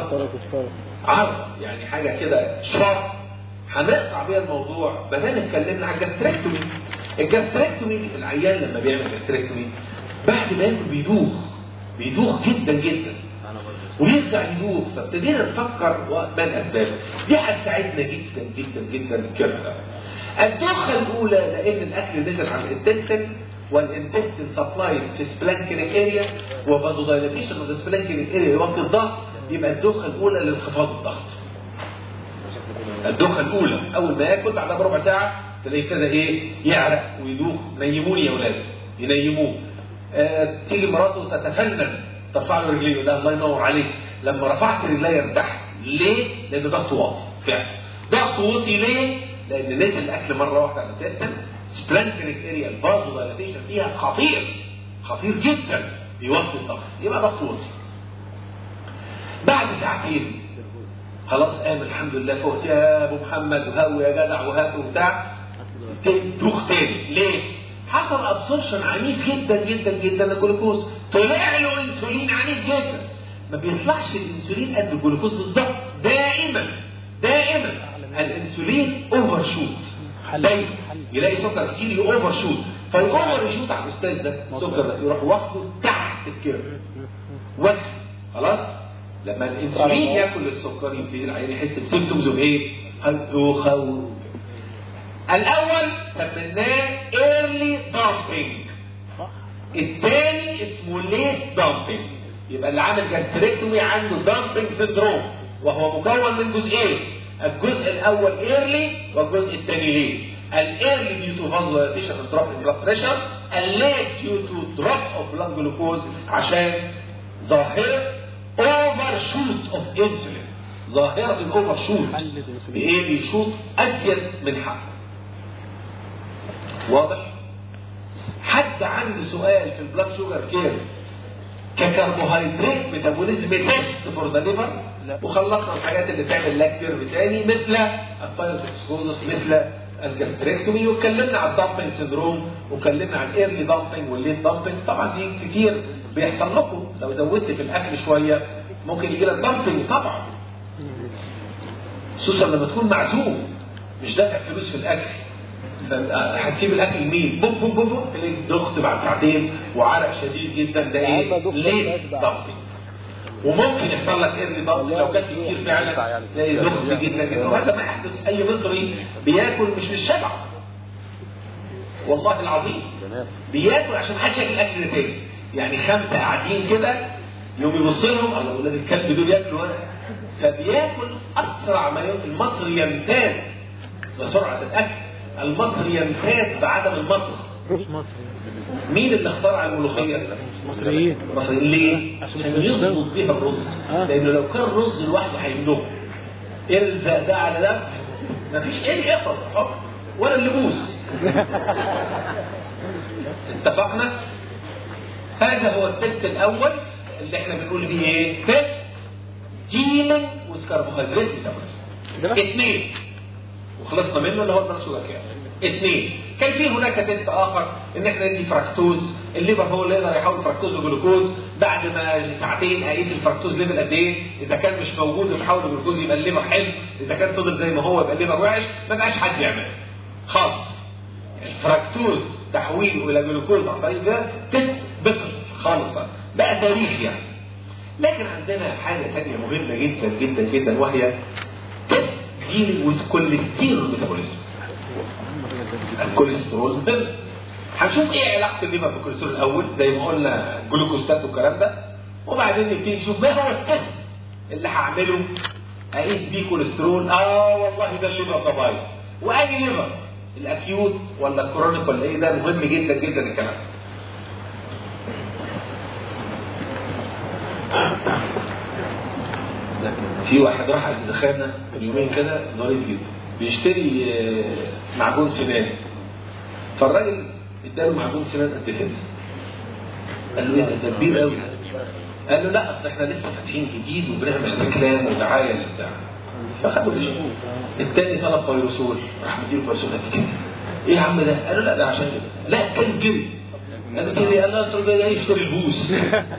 عرض يعني حاجه كده شرط هنقطع بيها الموضوع. بدل اتكلمنا عن الجاستريكتومي. الجاستريكتومي العيان لما بيعمل جاستريكتومي بعد ما ياكل بيدوخ جدا جدا ويرجع يدوخ، فابتدينا نفكر ما الاسباب دي. هتساعدنا جدا جدا جدا كده. الدوخه الاولى لان الاكل نزل على الانتستين، والانتستين سبلايز في سبلانكينيك اريا، وفازودايليتيشن اوف سبلانكينيك اريا يوطي الضغط، يبقى الدوخه الاولى لانخفاض الضغط. الدوخه الاولى اول ما ياكل بعدها بربع ساعه تلاقيه كده ايه؟ يعرق ويدوخ. نيموني يا اولاد، ينيموه. تيجي مراته تتفنن ترفع له رجليه، لا الله ينور عليك لما رفعت رجلي ارتحت. ليه؟ لان ضغطه واطي. فعلا ضغطه واطي. ليه؟ لان نزل الاكل مره واحده على الانتستين، سبلانكينيك اريا الفازودايليتيشن فيها خطير جدا، بيوطي الضغط، يبقى ضغطه واطي. بعد ساعتين خلاص قام الحمد لله فوق يا ابو محمد وهو يا جدع وهات وبتاع، دوخ تاني. ليه؟ حصل ابسورشن عنيف جدا جدا جدا للجلوكوز، طلع له انسولين عنيف جدا. ما بيطلعش الانسولين قد الجلوكوز بالظبط، دائما الانسولين اوفر شوت، دايما يلاقي سكر كتير اوفر شوت، فالاوفر يشوت على الاستاذ ده السكر ده يروح واخده تحت الكيرف وزن. خلاص لما الانسولين ياكل السكر يبتدي العيان يحس بسيمتومز اوف ايه؟ الدوخه. الاول سميناه ايرلي دامبينج، الثاني اسمه ليت دامبينج. يبقى اللي عامل جاستريكتومي عنده دامبينج سيندروم، وهو مكون من جزئين، الجزء الاول ايرلي والجزء الثاني ليت. الايرلي ديو تو فازودايليتيشن دروب ان بلاد بريشر، الليت ديو تو دروب اوف بلاد جلوكوز عشان ظاهره اوفر شوت اوف انسولين. ظاهره الاوفر شوت بايه؟ بيشوط ازيد من حقه. واضح؟ حد عنده سؤال في البلاد شوجر كير ككربوهيدرات ميتابوليزم تيست فور ذا ليفر؟ وخلصنا الحاجات اللي تعمل لاك كيرف تاني مثل الثايروكسيكوزس، مثل الجاستريكتومي، واتكلمنا على الدامبنج سندروم، واتكلمنا على الايرلي دامبنج والليت دامبنج. طبعا دي كتير بيحصل لكم، لو زودت في الاكل شويه ممكن يجي لك دامبنج طبعا، خصوصا لما تكون معزوم مش دافع فلوس في الاكل، هتسيب الاكل مين؟ بوم بوم بوم بوم تلاقي ضغط بعد ساعتين وعرق شديد جدا. ده ايه؟ ليه ضغط. وممكن يحصل لك ايرلي ضغط لو كان كتير فعلا، تلاقي ضغط جدا جدا. وهذا ما يحدث اي مصري بياكل مش للشبع، والله العظيم بياكل عشان محدش ياكل الاكل ده تاني. يعني 5 قاعدين كده يوم يبص لهم الله اولاد الكلب دول ياكلوا انا، فبياكل اسرع ما يمكن. المصري يمتاز بسرعه الاكل، المصري يمتاز بعدم المطبخ. مش مصري. مين اللي اخترع الملوخيه؟ مصريين. مصريين. ليه؟ عشان يظبط بيها الرز. لانه لو كان الرز لوحده هيمدوه. الزق ده على ده مفيش ايه يقف ولا اللبوس. اتفقنا؟ هذا هو التست الاول اللي احنا بنقول بيه ايه؟ تست جيلينج وسكربوهيدرات ميتابوليزم. 2 وخلصنا منه اللي هو البرانشوجاكيا. 2 كان في هناك تست اخر ان احنا ندي فراكتوز. الليفر هو اللي يقدر يحول فركتوز لجلوكوز. بعد ما ساعتين اقيس الفركتوز ليفل قد ايه، اذا كان مش موجود ويحول لجلوكوز يبقى الليفر حلو، اذا كان فضل زي ما هو يبقى الليفر وحش. ما بقاش حد يعمل خالص. الفركتوز تحويله الى جلوكوز عن طريق ده تست بطل خالص بقى تاريخ يعني. لكن عندنا حاجه ثانيه مهمه جدا جدا جدا، وهي تست جيل والكوليسترول ميتابوليزم. الكوليسترول هنشوف ايه علاقه الليفر بالكوليسترول الاول زي ما قلنا جلوكوستات والكلام ده، وبعدين نبتدي نشوف ما هو التست اللي هعمله اقيس بيه كوليسترول. والله ده الليفر ده بايظ. واي ليفر؟ الاكيوت ولا الكرونيك ولا ايه؟ ده مهم جدا جدا الكلام. في واحد راح عند زخانه يومين كده ظريف جدا، بيشتري معجون سنان، فالراجل اداله معجون سنان قد كده. قال له ايه ده كبير قوي. قال له لا اصل احنا لسه فاتحين جديد وبنعمل ريكلام ودعايه للبتاع. فخدوا الشغل. الثاني طلب فيروسول، راح مديله فيروسول قد كده. ايه يا عم ده؟ قال له لا ده عشان كده. لا كان جري. قال له كده. قال له اصل جاي يشتري البوس.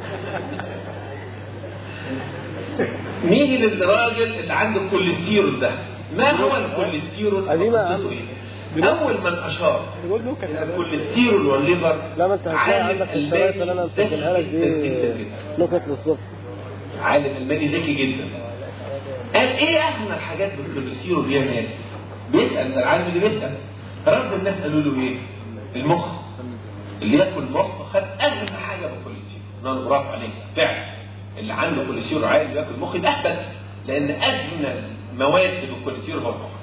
نيجي للراجل اللي عنده الكوليسترول ده. ما هو الكوليسترول؟ قصته ايه؟ اول من اشار الى الكوليسترول والليفر لا ما انت هتلاقي عندك الشرايط اللي انا مسجلها لك دي نكت للصبح. عالم المالي ذكي جدا. قال ايه اهم الحاجات بالكوليسترول يا ناس؟ بيسال ده العالم اللي بيسال. رد الناس قالوا له ايه؟ المخ. اللي ياكل مخ خد اهم حاجه بالكوليسترول. انا برافو عليك فعلا. اللي عنده كوليسترول عالي بياكل مخ يبقى اهبل، لان اجمل مواد بالكوليسترول هو المخ.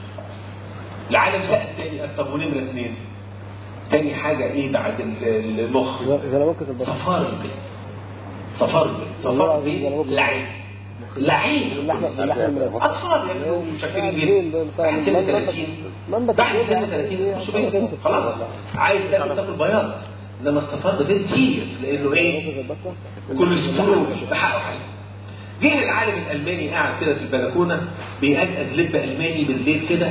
العالم سأل تاني طب ونمرة 2 تاني حاجة ايه بعد المخ؟ صفار البيت. صفار البيت. صفار البيت لعين. لعين اطفال ياكلوا مشكلين جدا تحت سن 30 تحت سن 30 خلاص عايز تاكل بياض. انما الصفار ده سيريس لانه ايه؟ كوليسترول بحقه حاجه. جه العالم الالماني قاعد كده في البلكونه بيقدد لب الماني بالليل كده.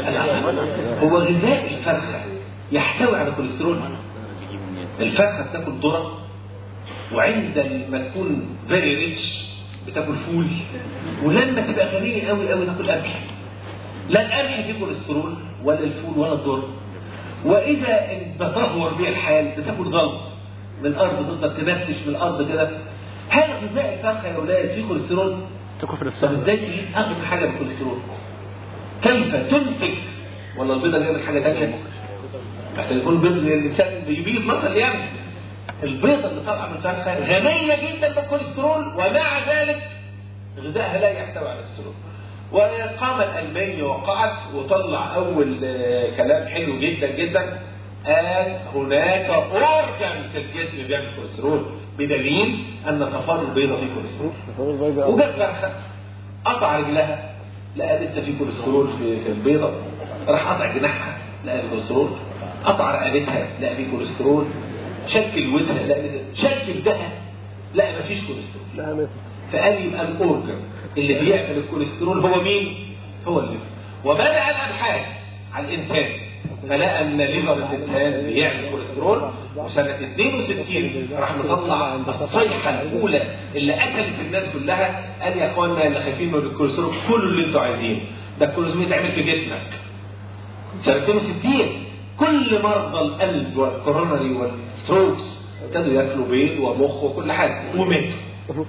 هو غذاء الفرخه يحتوي على كوليسترول؟ الفرخه بتاكل ذره، وعند ما تكون فيري ريتش بتاكل فول، ولما تبقى غنيه قوي قوي تاكل قمح. لا القمح فيه كوليسترول ولا الفول ولا الذره. واذا بتطور بيه الحال بتاكل زلط من الارض، تفضل تنفش من الارض كده. هل غذاء الفرخه يا اولاد فيه كوليسترول؟ تكفر الصحه. طب ازاي تجيب اغلى حاجه بالكوليسترول؟ كيف تنتج؟ ولا البيضه بيعمل حاجه ثانيه؟ عشان يكون البيض الانسان بيبيض مثلا يعني. البيضه اللي طالعه من الفرخه غنيه جدا بالكوليسترول، ومع ذلك غذائها لا يحتوي على الكوليسترول. وقام الالماني وقعت وطلع اول كلام حلو جدا جدا. قال هناك اورجان في الجسم بيعمل كوليسترول، بدليل ان صفار البيضه فيه كوليسترول. وجت فرخه قطع رجلها لقى لسه فيه كوليسترول في البيضه، راح قطع جناحها لقى فيه كوليسترول، قطع رقبتها لقى فيه كوليسترول، شكل ودها لقى شكل دها لقى ما فيش كوليسترول. فقال يبقى الاورجان اللي بيعمل الكوليسترول هو مين؟ هو الليفر. وبدأ الابحاث على الانسان، فلقى ان ليفر الانسان بيعمل كوليسترول. وسنه 62 راح مطلع الصيحه الاولى اللي اكلت الناس كلها، قال يا اخوانا اللي خايفين من الكوليسترول كل اللي انتوا عايزينه، ده الكوليسترول يتعمل في جسمك. سنه 62 كل مرضى القلب والكورونري والستروكس ابتدوا ياكلوا بيض ومخ وكل حاجه وماتوا.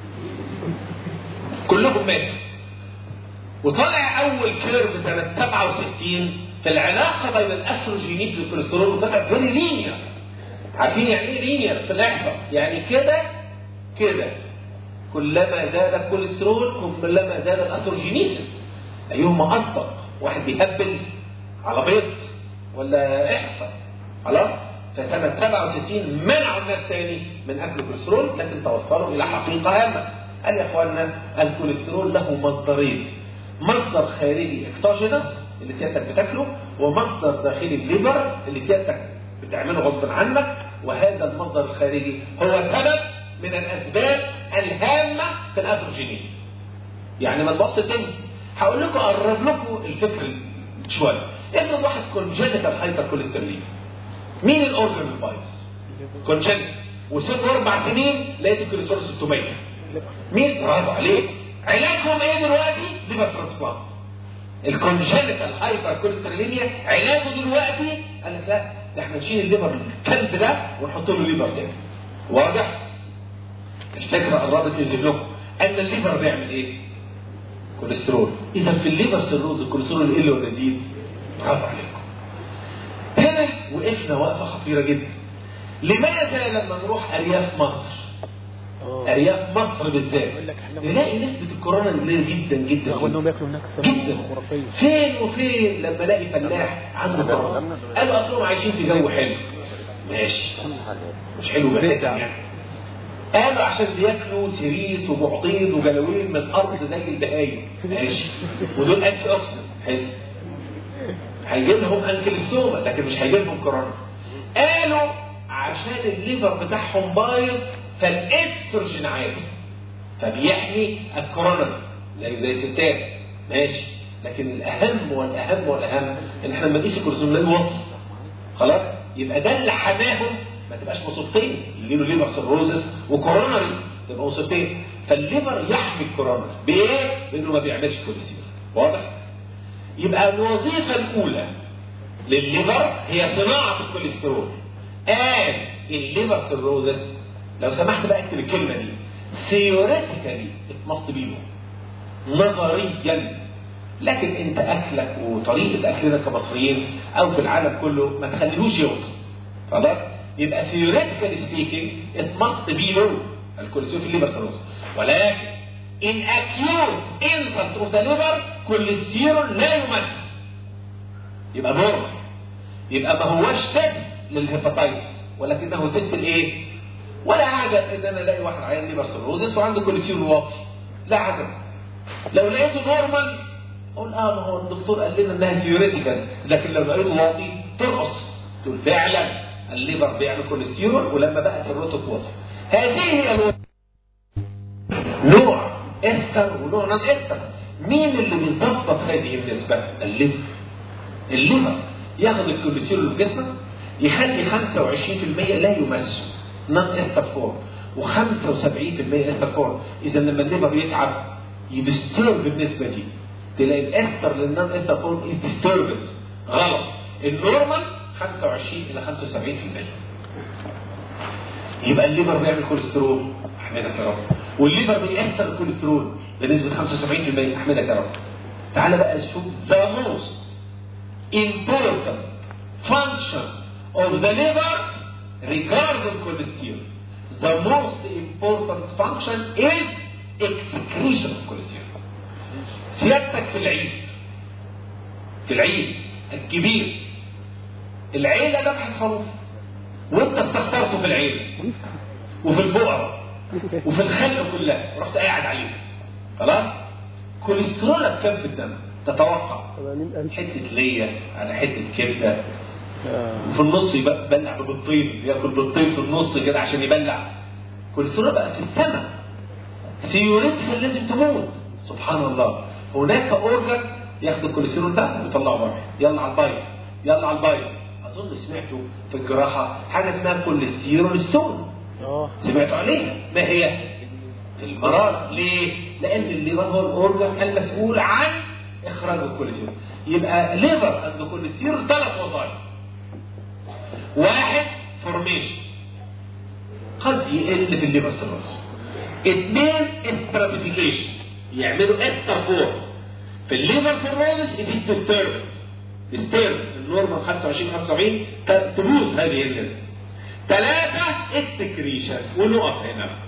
كلهم ماتوا. وطلع اول كيرف سنه 67 في العلاقه بين الاستروجينيز والكوليسترول، وطلع فيري لينير. عارفين يعني ايه لينير في الاحصاء؟ يعني كده كده كلما زاد الكوليسترول كلما زاد الاستروجينيز. ايهما اكبر؟ واحد بيهبل على بيض ولا احصاء؟ خلاص. فسنه 67 منعوا الناس تاني من اكل الكوليسترول، لكن توصلوا الى حقيقه هامه. قال يا اخوانا الكوليسترول له مصدرين، مصدر خارجي اكسوجينس اللي سيادتك بتاكله، ومصدر داخلي الليفر اللي سيادتك بتعمله غصب عنك. وهذا المصدر الخارجي هو سبب من الاسباب الهامه في الاستروجينيز. يعني ما تبص تاني، هقول لكم اقرب لكم الفكر شويه. افرض واحد كونجنتال هايبر كوليستروليميا، مين الاورجن البايظ؟ كونجنتال، وسيبه 4 سنين لقيت الكوليسترول 600. مين؟ برافو عليك. علاجهم ايه دلوقتي؟ ليفر ترانسبلانت. الكونجنتال هايبر كوليستروليميا علاجه دلوقتي قال لك لا، ده احنا نشيل الليفر الكلب ده ونحط له ليفر تاني. واضح؟ الفكره قربت تنزل لكم ان الليفر بيعمل ايه؟ كوليسترول. اذا في الليفر سيروز الكوليسترول يقل ولا يزيد؟ برافو عليكم. هنا وقفنا وقفه خطيره جدا. لماذا لما نروح ارياف مصر، ارياف مصر بالذات، نلاقي نسبه الكورونا قليله جدا جدا جدا. فين وفين لما الاقي فلاح عنده كورونا قالوا اصلهم عايشين في جو حلو. ماشي، مش حلو بس يعني. قالوا عشان بياكلوا سيريس وبعطيد وجلاوين من ارض زي البهايم. ماشي، ودول انتي اوكسيدنت حلو، هيجي لهم انكلستوما لكن مش هيجي لهم كورونا. قالوا عشان الليفر بتاعهم بايظ فالاستروجين عالي فبيحمي الكورونا زي الستات. ماشي، لكن الاهم والاهم والاهم ان احنا لما نقيس الكوليسترول الوصف خلاص يبقى ده اللي حماهم ما تبقاش مصيبتين، يجي له ليفر سيروزس وكورونري تبقى مصيبتين. فالليفر يحمي الكورونا بايه؟ بانه ما بيعملش كوليسترول. واضح؟ يبقى الوظيفه الاولى للليفر هي صناعه الكوليسترول. قال الليفر سيروزس، لو سمحت بقى اكتب الكلمه دي، ثيوريتيكالي اتمص بيه نظريا، لكن انت اكلك وطريقه اكلنا كمصريين او في العالم كله ما تخليهوش يوصل. خلاص؟ يبقى ثيوريتيكالي سبيكينج اتمص بيه الكوليسترول في الليفر سيروزس، ولكن in acute infant of the liver كوليسترول لا يمثل، يبقى نورمال، يبقى ما هوش تست للهيباتايتس ولكنه تست الايه؟ ولا حاجه ان انا الاقي واحد عيان ليفر سيروزس وعنده كوليسترول واطي، لا حاجه. لو لقيته نورمال اقول ما هو الدكتور قال لنا انها ثيوريتيكال، لكن لو لقيته واطي ترقص، تقول فعلا الليفر بيعمل كوليسترول ولما بقى سيروتك واطي. هذه هي نوع استر ونوع نون استر. مين اللي بيظبط هذه النسبه؟ الليفر. الليفر ياخد الكوليسترول في جسمك يخلي 25% لا يمثل نون استر فورم و75% استر فورم. اذا لما الليفر يتعب يدسترب النسبه دي، تلاقي الاستر للنون استر فورم از ديستربد. غلط. النورمال 25 الى 75%. يبقى الليفر بيعمل كوليسترول، احمدك يا رب، والليفر بيأثر الكوليسترول بنسبه 75%، احمدك يا رب. تعال بقى نشوف the most important function of the liver regarding cholesterol. The most important function is excretion of cholesterol. سيادتك في العيد، في العيد الكبير العيلة ذبحت خروف وانت استخسرته في العيلة وفي الفقراء وفي الخلق كلها رحت قاعد عليه. خلاص؟ كوليسترولك كام في الدم؟ تتوقع حته ليا على حته كبده وفي النص يبلع ببطين، ياكل بطين في النص كده عشان يبلع. كوليسترول بقى في السماء، ثيوريتيكال لازم تموت. سبحان الله، هناك اورجن ياخد الكوليسترول ده ويطلعه بره، يلا على البايب يلا على البايو. اظن سمعتوا في الجراحه حاجه اسمها كوليسترول ستون. سمعتوا عليها؟ ما هي؟ المراره. ليه؟ لان الليفر هو الاورجن المسؤول عن اخراج الكوليسترول. يبقى ليفر اند كوليسترول 3 وظائف. 1 فورميشن قد يقل في الليفر سيروز. 2 استراتيفيكيشن يعملوا اكتر فور. في الليفر سيروز دي ديستيربنس النورمال 25 تبوظ هذه الليفر. 3 اكسكريشن. ونقف هنا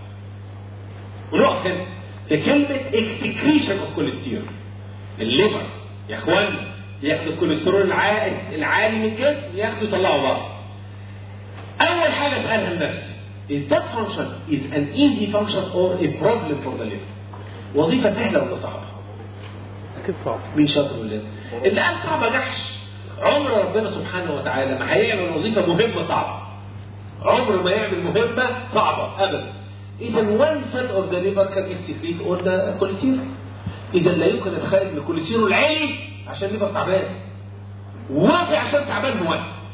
في كلمه اكسكريشن اوف كوليسترول. الليفر يا اخوان ياخد الكوليسترول العالي من الجسم ياخده يطلعه بره. اول حاجه اسالها لنفسي is that function is an easy function or a problem for the liver؟ وظيفه سهله ولا صعبه؟ اكيد صعب. مين شاطر ولا اللي قال صعبه جحش؟ عمر ربنا سبحانه وتعالى ما هيعمل وظيفه مهمه صعبه. عمر ما يعمل مهمه صعبه ابدا. اذا one cell of the liver can excrete قلنا كوليسترول. اذا لا يمكن اتخيل ان الكوليسترول العالي عشان الليفر تعبان، وواطي عشان تعبان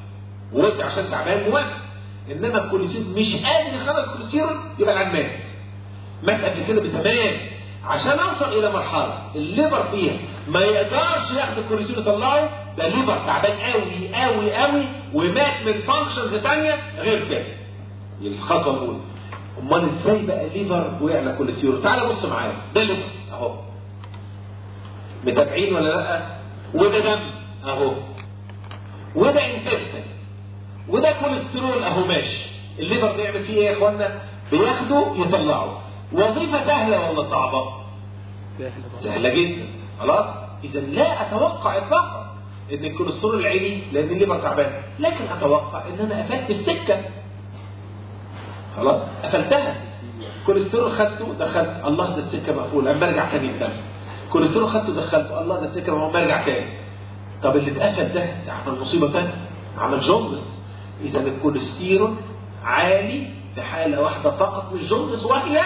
موافق، انما الكوليسترول مش قادر يخرج الكوليسترول يبقى العمال مات قبل كده بزمان. عشان اوصل الى مرحله الليفر فيها ما يقدرش ياخد الكوليسترول يطلعه، ده ليفر تعبان قوي قوي قوي ومات من فانكشنز ثانيه غير كده. الخطوه الاولى. امال ازاي بقى ليفر ويعلى كوليسترول؟ تعالى بص معايا، ده ليفر اهو، متابعين ولا لا؟ وده دم اهو، وده انفكشن، وده كوليسترول اهو ماشي. الليفر بيعمل فيه ايه يا اخوانا؟ بياخده يطلعه. وظيفه سهله ولا صعبه؟ سهله جدا. خلاص؟ اذا لا اتوقع اطلاقا ان الكوليسترول العالي لان الليفر تعبان، لكن اتوقع ان انا قفلت السكه. خلاص؟ قفلتها. كوليسترول خدته دخلت، الله ده السكه مقفوله، اما ارجع تاني الدم. كوليسترول خدته دخلته، الله ده السكه مقفوله، اما ارجع تاني. طب اللي اتقفل ده عمل مصيبه ثانيه، عمل جوندس. اذا الكوليسترول عالي في حاله واحده فقط من الجوندس وهي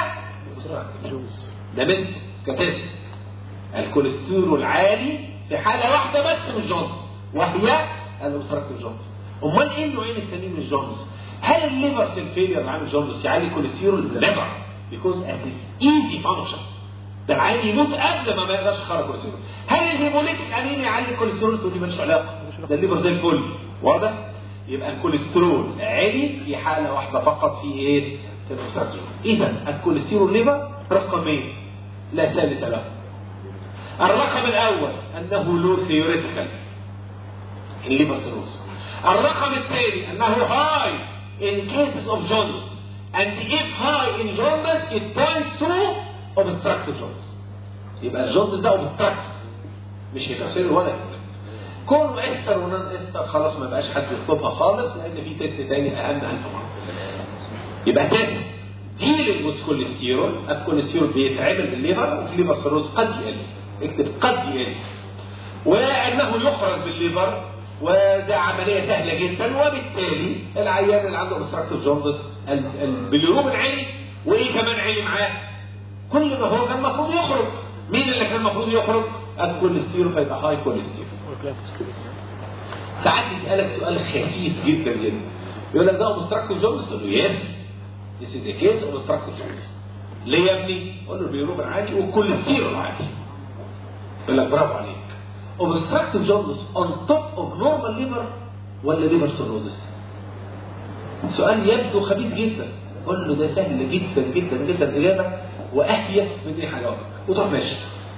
ده من كتاب. الكوليسترول عالي في حاله واحده بس من الجوندس وهي الاوبستراكتيف جوندس. امال ايه النوعين الثانيين من الجوندس؟ هل الليفر سيل فيلير اللي عامل جوندس يعلي الكوليسترول؟ نيفر، بيكوز ات ايزي فانكشن. ده العين يموت قبل ما يقدرش يخرج كوليسترول. هل الهيموليتيك انيميا يعلي الكوليسترول؟ تقول لي ماليش علاقه، ده الليفر زي الفل. واضح؟ يبقى الكوليسترول عالي في حاله واحده فقط في ايه؟ في الاوبستراكتيف. اذا الكوليسترول ليفر رقمين لا ثالث له. الرقم الاول انه لو ثيوريتيكال الليفر سيروز. الرقم الثاني انه هاي in cases of jaundice, and if high in jaundice it points to obstructive jaundice. يبقى الجوندس ده obstructive مش هيتأثر ولا كونه استر ونان استر خلاص ما بقاش حد يطلبها خالص، لان في تيست تاني اهم طبعا. يبقى تاني ديلينج وذ كوليسترول، الكوليسترول بيتعمل بالليفر وفي الليفر سيروز قد يقل، اكتب قد يقل، وانه يخرج بالليفر، وده عمليه سهله جدا. وبالتالي العيان اللي عنده obstructive jaundice البيليروبين عالي، وايه كمان عالي معاه؟ كل ما هو كان المفروض يخرج. مين اللي كان المفروض يخرج؟ الكوليسترول، فيبقى هاي كوليسترول. ساعات يسالك سؤال خفيف جدا جدا، يقول لك ده obstructive jaundice؟ تقول له يس this is a case of obstructive jaundice. ليه يا ابني؟ قول له البيليروبين عالي والكوليسترول عالي. يقول لك برافو عليك. obstructive jaundice on top of normal liver ولا liver cirrhosis؟ سؤال يبدو خبيث جدا. قول له ده سهل جدا جدا جدا الاجابه، واهيف من اي حاجه وتروح ماشي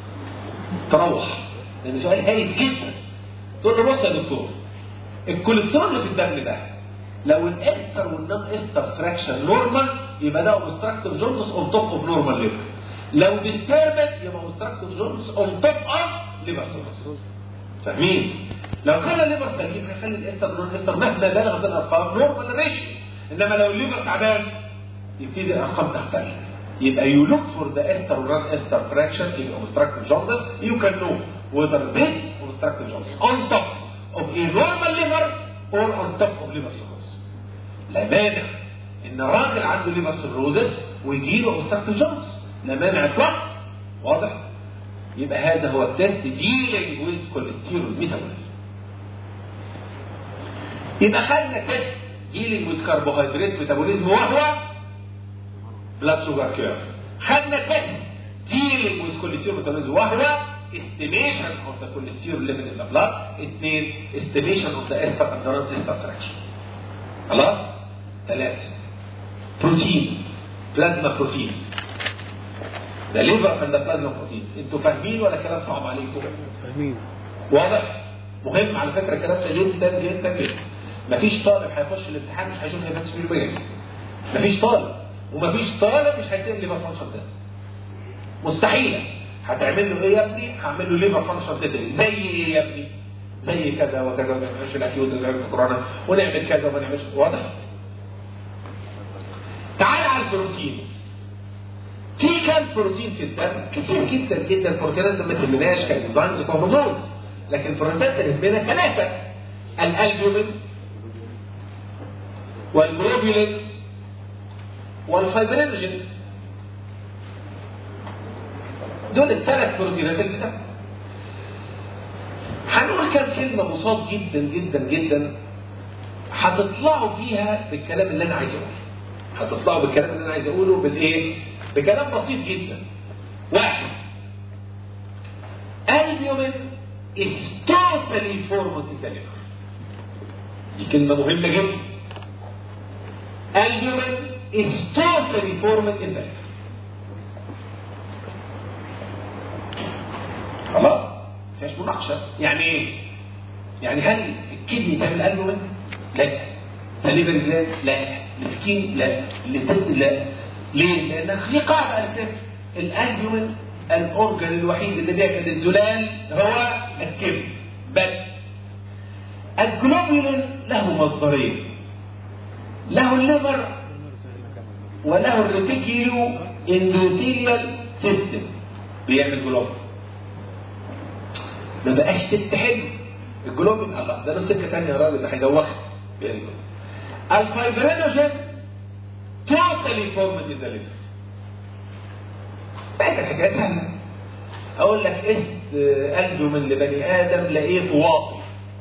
تروح، لان سؤال هايف جدا. تقول له بص يا دكتور، الكوليسترول اللي في الدم ده لو الاستر والنون استر فراكشن نورمال يبقى ده obstructive jaundice on top of normal liver. لو disturbed يبقى obstructive jaundice on top of liver cirrhosis. فاهمين؟ لو كان الليفر سليم هيخلي الاستر والنون استر مهما بلغت الارقام نورمال ماشي، انما لو الليفر تعبان يبتدي الارقام تختلف. يبقى you look for the ester or non-ester fraction in obstructive jaundice. You can know whether this obstructive jaundice on top of a normal liver or on top of liver cirrhosis. لا مانع ان راجل عنده liver cirrhosis ويجيله obstructive jaundice، لا مانع اطلاقا. واضح؟ يبقى هذا هو التست dealing with cholesterol metabolism. يبقى خدنا تيست ديلينج ويز كربوهيدرات ميتابوليزم وهو بلاد شوجر كيرف. خدنا تيست ديلينج ويز كوليسترول ميتابوليزم وهو استيميشن اوف ذا كوليسترول ليفل ان ذا بلاد. 2 استيميشن اوف ذا استر اندرانت استر فراكشن. خلاص. 3 بروتين بلازما بروتين. ده ليفر اند بلازما بروتين. انتوا فاهمين ولا كلام صعب عليكم؟ فاهمين. واضح؟ مهم على فكره الكلام ده جدا جدا جدا. مفيش طالب هيخش الامتحان مش هيشوف هيباتوسبيروميجالي. مفيش طالب ومفيش طالب مش هيتم ليفر فانكشن تيست. مستحيل. هتعمل له ايه يا ابني؟ هعمل له ليفر فانكشن تيست. زي ايه يا ابني؟ زي كذا وكذا ما نعملش الاكيوت ونعمل كورونا ونعمل كذا وما نعملش. واضح؟ تعال على البروتين. في كام بروتين في الدم؟ كتير جدا جدا. البروتينات ما تهمناش كانزيمز وهرمونز، لكن البروتينات اللي تهمنا 3: الالبومين والجلوبولين والفايبرينوجين. دول ال3 بروتينات اللي في الدم. هنقول كام كلمه بساط جدا جدا جدا هتطلعوا فيها بالكلام اللي انا عايز اقوله. هتطلعوا بالكلام اللي انا عايز اقوله بالايه؟ بكلام بسيط جدا. 1: albumin is totally formed in the liver. دي كلمة مهمة جدا. albumin is totally formed in the liver. خلاص؟ مفيهاش مناقشة. يعني ايه؟ يعني هل الكدني تعمل albumin؟ لا. الليفر جلاند؟ لا. السكين؟ لا. الانتستين؟ لا. ليه؟ لأن في قاعدة قالت الالبومين الأورجن الوحيد اللي بيعمل الزلال هو الكبد بس. الجلوبولين له مصدرين، له الليفر وله الريتيكيولو اندوثيليال سيستم بيعمل جلوبولين. ما بقاش تستحل الجلوبولين. الله ده له سكة ثانية يا راجل، ده هيدوخك. الفايبرينوجين totally formed in the liver. بعد الحكاية سهلة. أقول لك ألبومين لبني آدم لقيته واطي.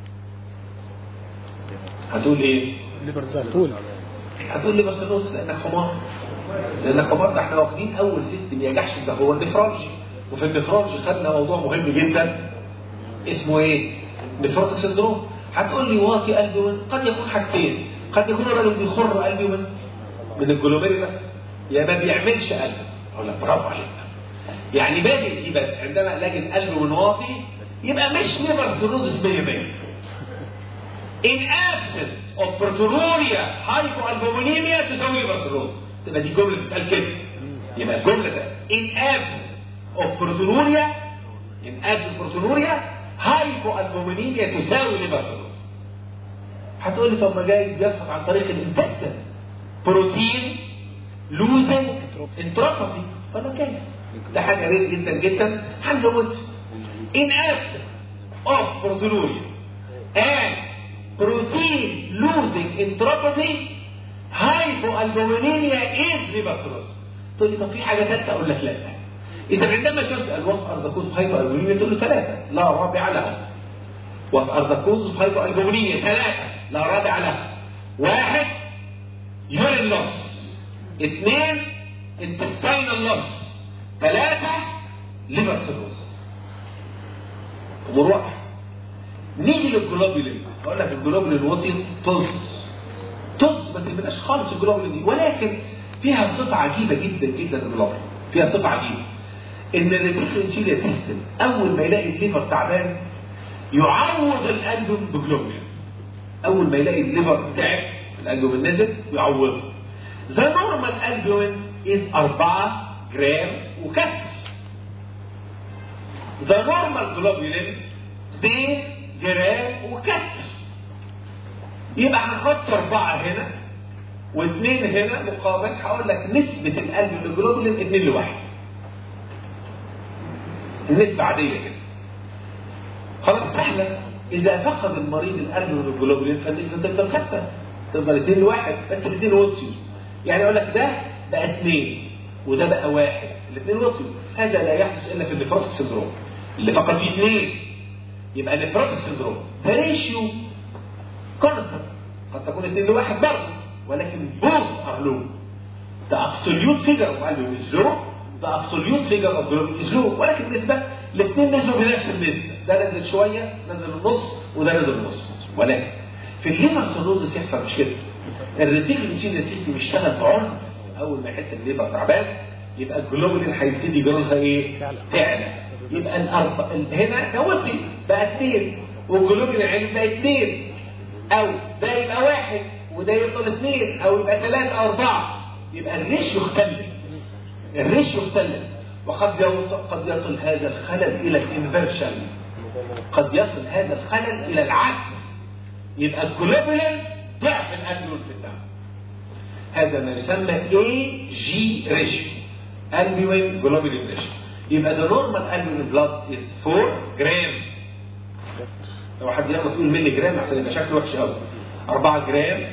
هتقول إيه؟ ليفر زيتون. هتقول لي بس نص لأنك حمار. لأنك حمار. ده إحنا واخدين أول سيستم يجحش ده هو النفرولوجي. وفي النفرولوجي خدنا موضوع مهم جدا اسمه إيه؟ نفروتيك سندروم. هتقول لي واطي ألبومين، قد يكون حاجتين. قد يكون الراجل بيخر ألبومين من الجلوميري بس، يا ما بيعملش قلب. اقول لك برافو عليك. يعني بادئ يبقى عندما الاقي القلب من واطي يبقى مش ليفر سيروزس 100%. in absence of proteinuria hypoalbuminemia تساوي ليفر سيروزس. تبقى دي جمله بتتقال كده. يبقى الجمله ده in absence of proteinuria hypoalbuminemia تساوي ليفر سيروزس. هتقول لي طب ما جاي بيحصل عن طريق الانتستين بروتين لوزنج انتروبي. فانا كده ده حاجه ريت جدا جدا هنزودها. in absence of proteinuria and protein losing entropy hypoalbuminemia is liver cirrhosis. تقول لي طب في حاجه ثالثه؟ اقول لك لا. اذا عندما تسال وات ار ذا كوز هايبوالبومينيا تقول له 3 لا رابع لها. وات ار ذا كوز هايبوالبومينيا 3 لا رابع لها. 1 يورين لوس. 2 intestinal loss. 3 liver cirrhosis. امور واضحه. نيجي للجلوبولين. اقول لك الجلوبولين وطي طز ما تهمناش خالص الجلوبولين دي، ولكن فيها صفه عجيبه جدا جدا. الجلوبولين فيها صفه عجيبه ان الريتيكولوسيليا سيستم اول ما يلاقي الليفر تعبان يعوض الالبوم بجلوبولين. اول ما يلاقي الليفر تعب الالبوم نزل يعوضه. The normal albumin is 4 جرام وكسر. The normal globulin 2 جرام وكسر. يبقى هنحط 4 هنا و2 هنا مقابل. هقول لك نسبة الالبوم للجلوبولين 2:1. النسبة عادية كده. خلاص سهلة. إذا فقد المريض الالبوم للجلوبولين فالنسبة تفضل ثابتة. تفضل 2:1 بس ال2 وطيوا. يعني اقول لك ده بقى 2 وده بقى 1. الاثنين وصلوا. هذا لا يحدث الا في النفروتيك سندروم اللي فقط فيه 2. يبقى النفروتيك سندروم ده ريشيو كونستنت قد تكون 2-1 برضه، ولكن both are low. The absolute figure of albumin is low. The absolute figure of globulin is low. ولكن بالنسبة الاثنين نزلوا بنفس النسبة. ده نزل شوية، نزل النص، وده نزل النص. ولكن في الليفر سيروزس يحصل مش كده. الريتيكولين سيستم يشتغل بعنف. أول ما يحس الليفر تعبان يبقى الجلوبولين هيبتدي يجرالها ايه؟ تعلى. يبقى هنا دوتي بقى 2 والجلوبولين عين بقى 2، أو ده يبقى 1 وده يفضل 2، أو يبقى 3 أو 4. يبقى الريشيو اختلف. وقد يصل هذا الخلل إلى الانفرشن. قد يصل هذا الخلل إلى العكس. يبقى الجلوبولين ضعف الألبومين في الدم. هذا ما يسمى AG ratio. Albumin globulin ratio. يبقى the normal albumin blood is 4 جرام. لو حد يعرف يقول ملي جرام عشان يبقى شكله وحش قوي. 4 جرام.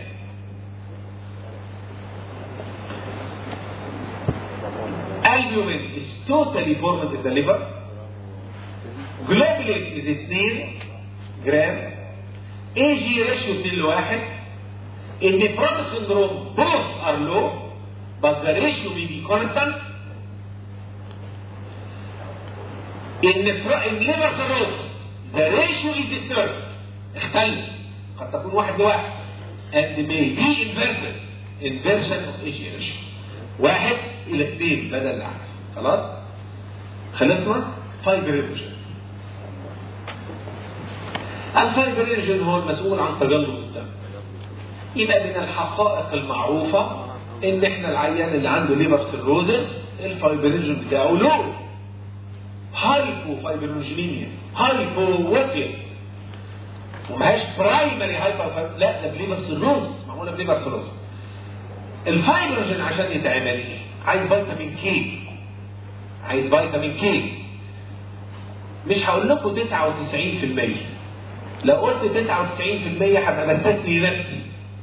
Albumin is totally formed in the liver. Globulin is 2 جرام. AG ratio 2:1. In nephrotic syndrome, both are low, but the ratio may be constant. In liver cirrhosis, the ratio is disturbed. اختلف. قد تكون 1:1. And may be inverted. Inversion of AG ratio. 1:2 بدل العكس. خلاص؟ خلصنا؟ فايبرينوجين. الفايبرينوجين هو المسؤول عن تجلط الدم. يبقى من الحقائق المعروفة ان احنا العيان اللي عنده ليفر سيروزس الفايبرينوجين بتاعه لو. هايبو فايبرينوجينيميا، هايبو واتيت، وماهاش برايمري هايبر، لا ده بليفر سيروزس، معموله بليفر سيروزس. الفايبرينوجين عشان يتعمل عايز فيتامين كي. مش هقول لكم 99%. لو قلت 99% هبقى بستثني نفسي.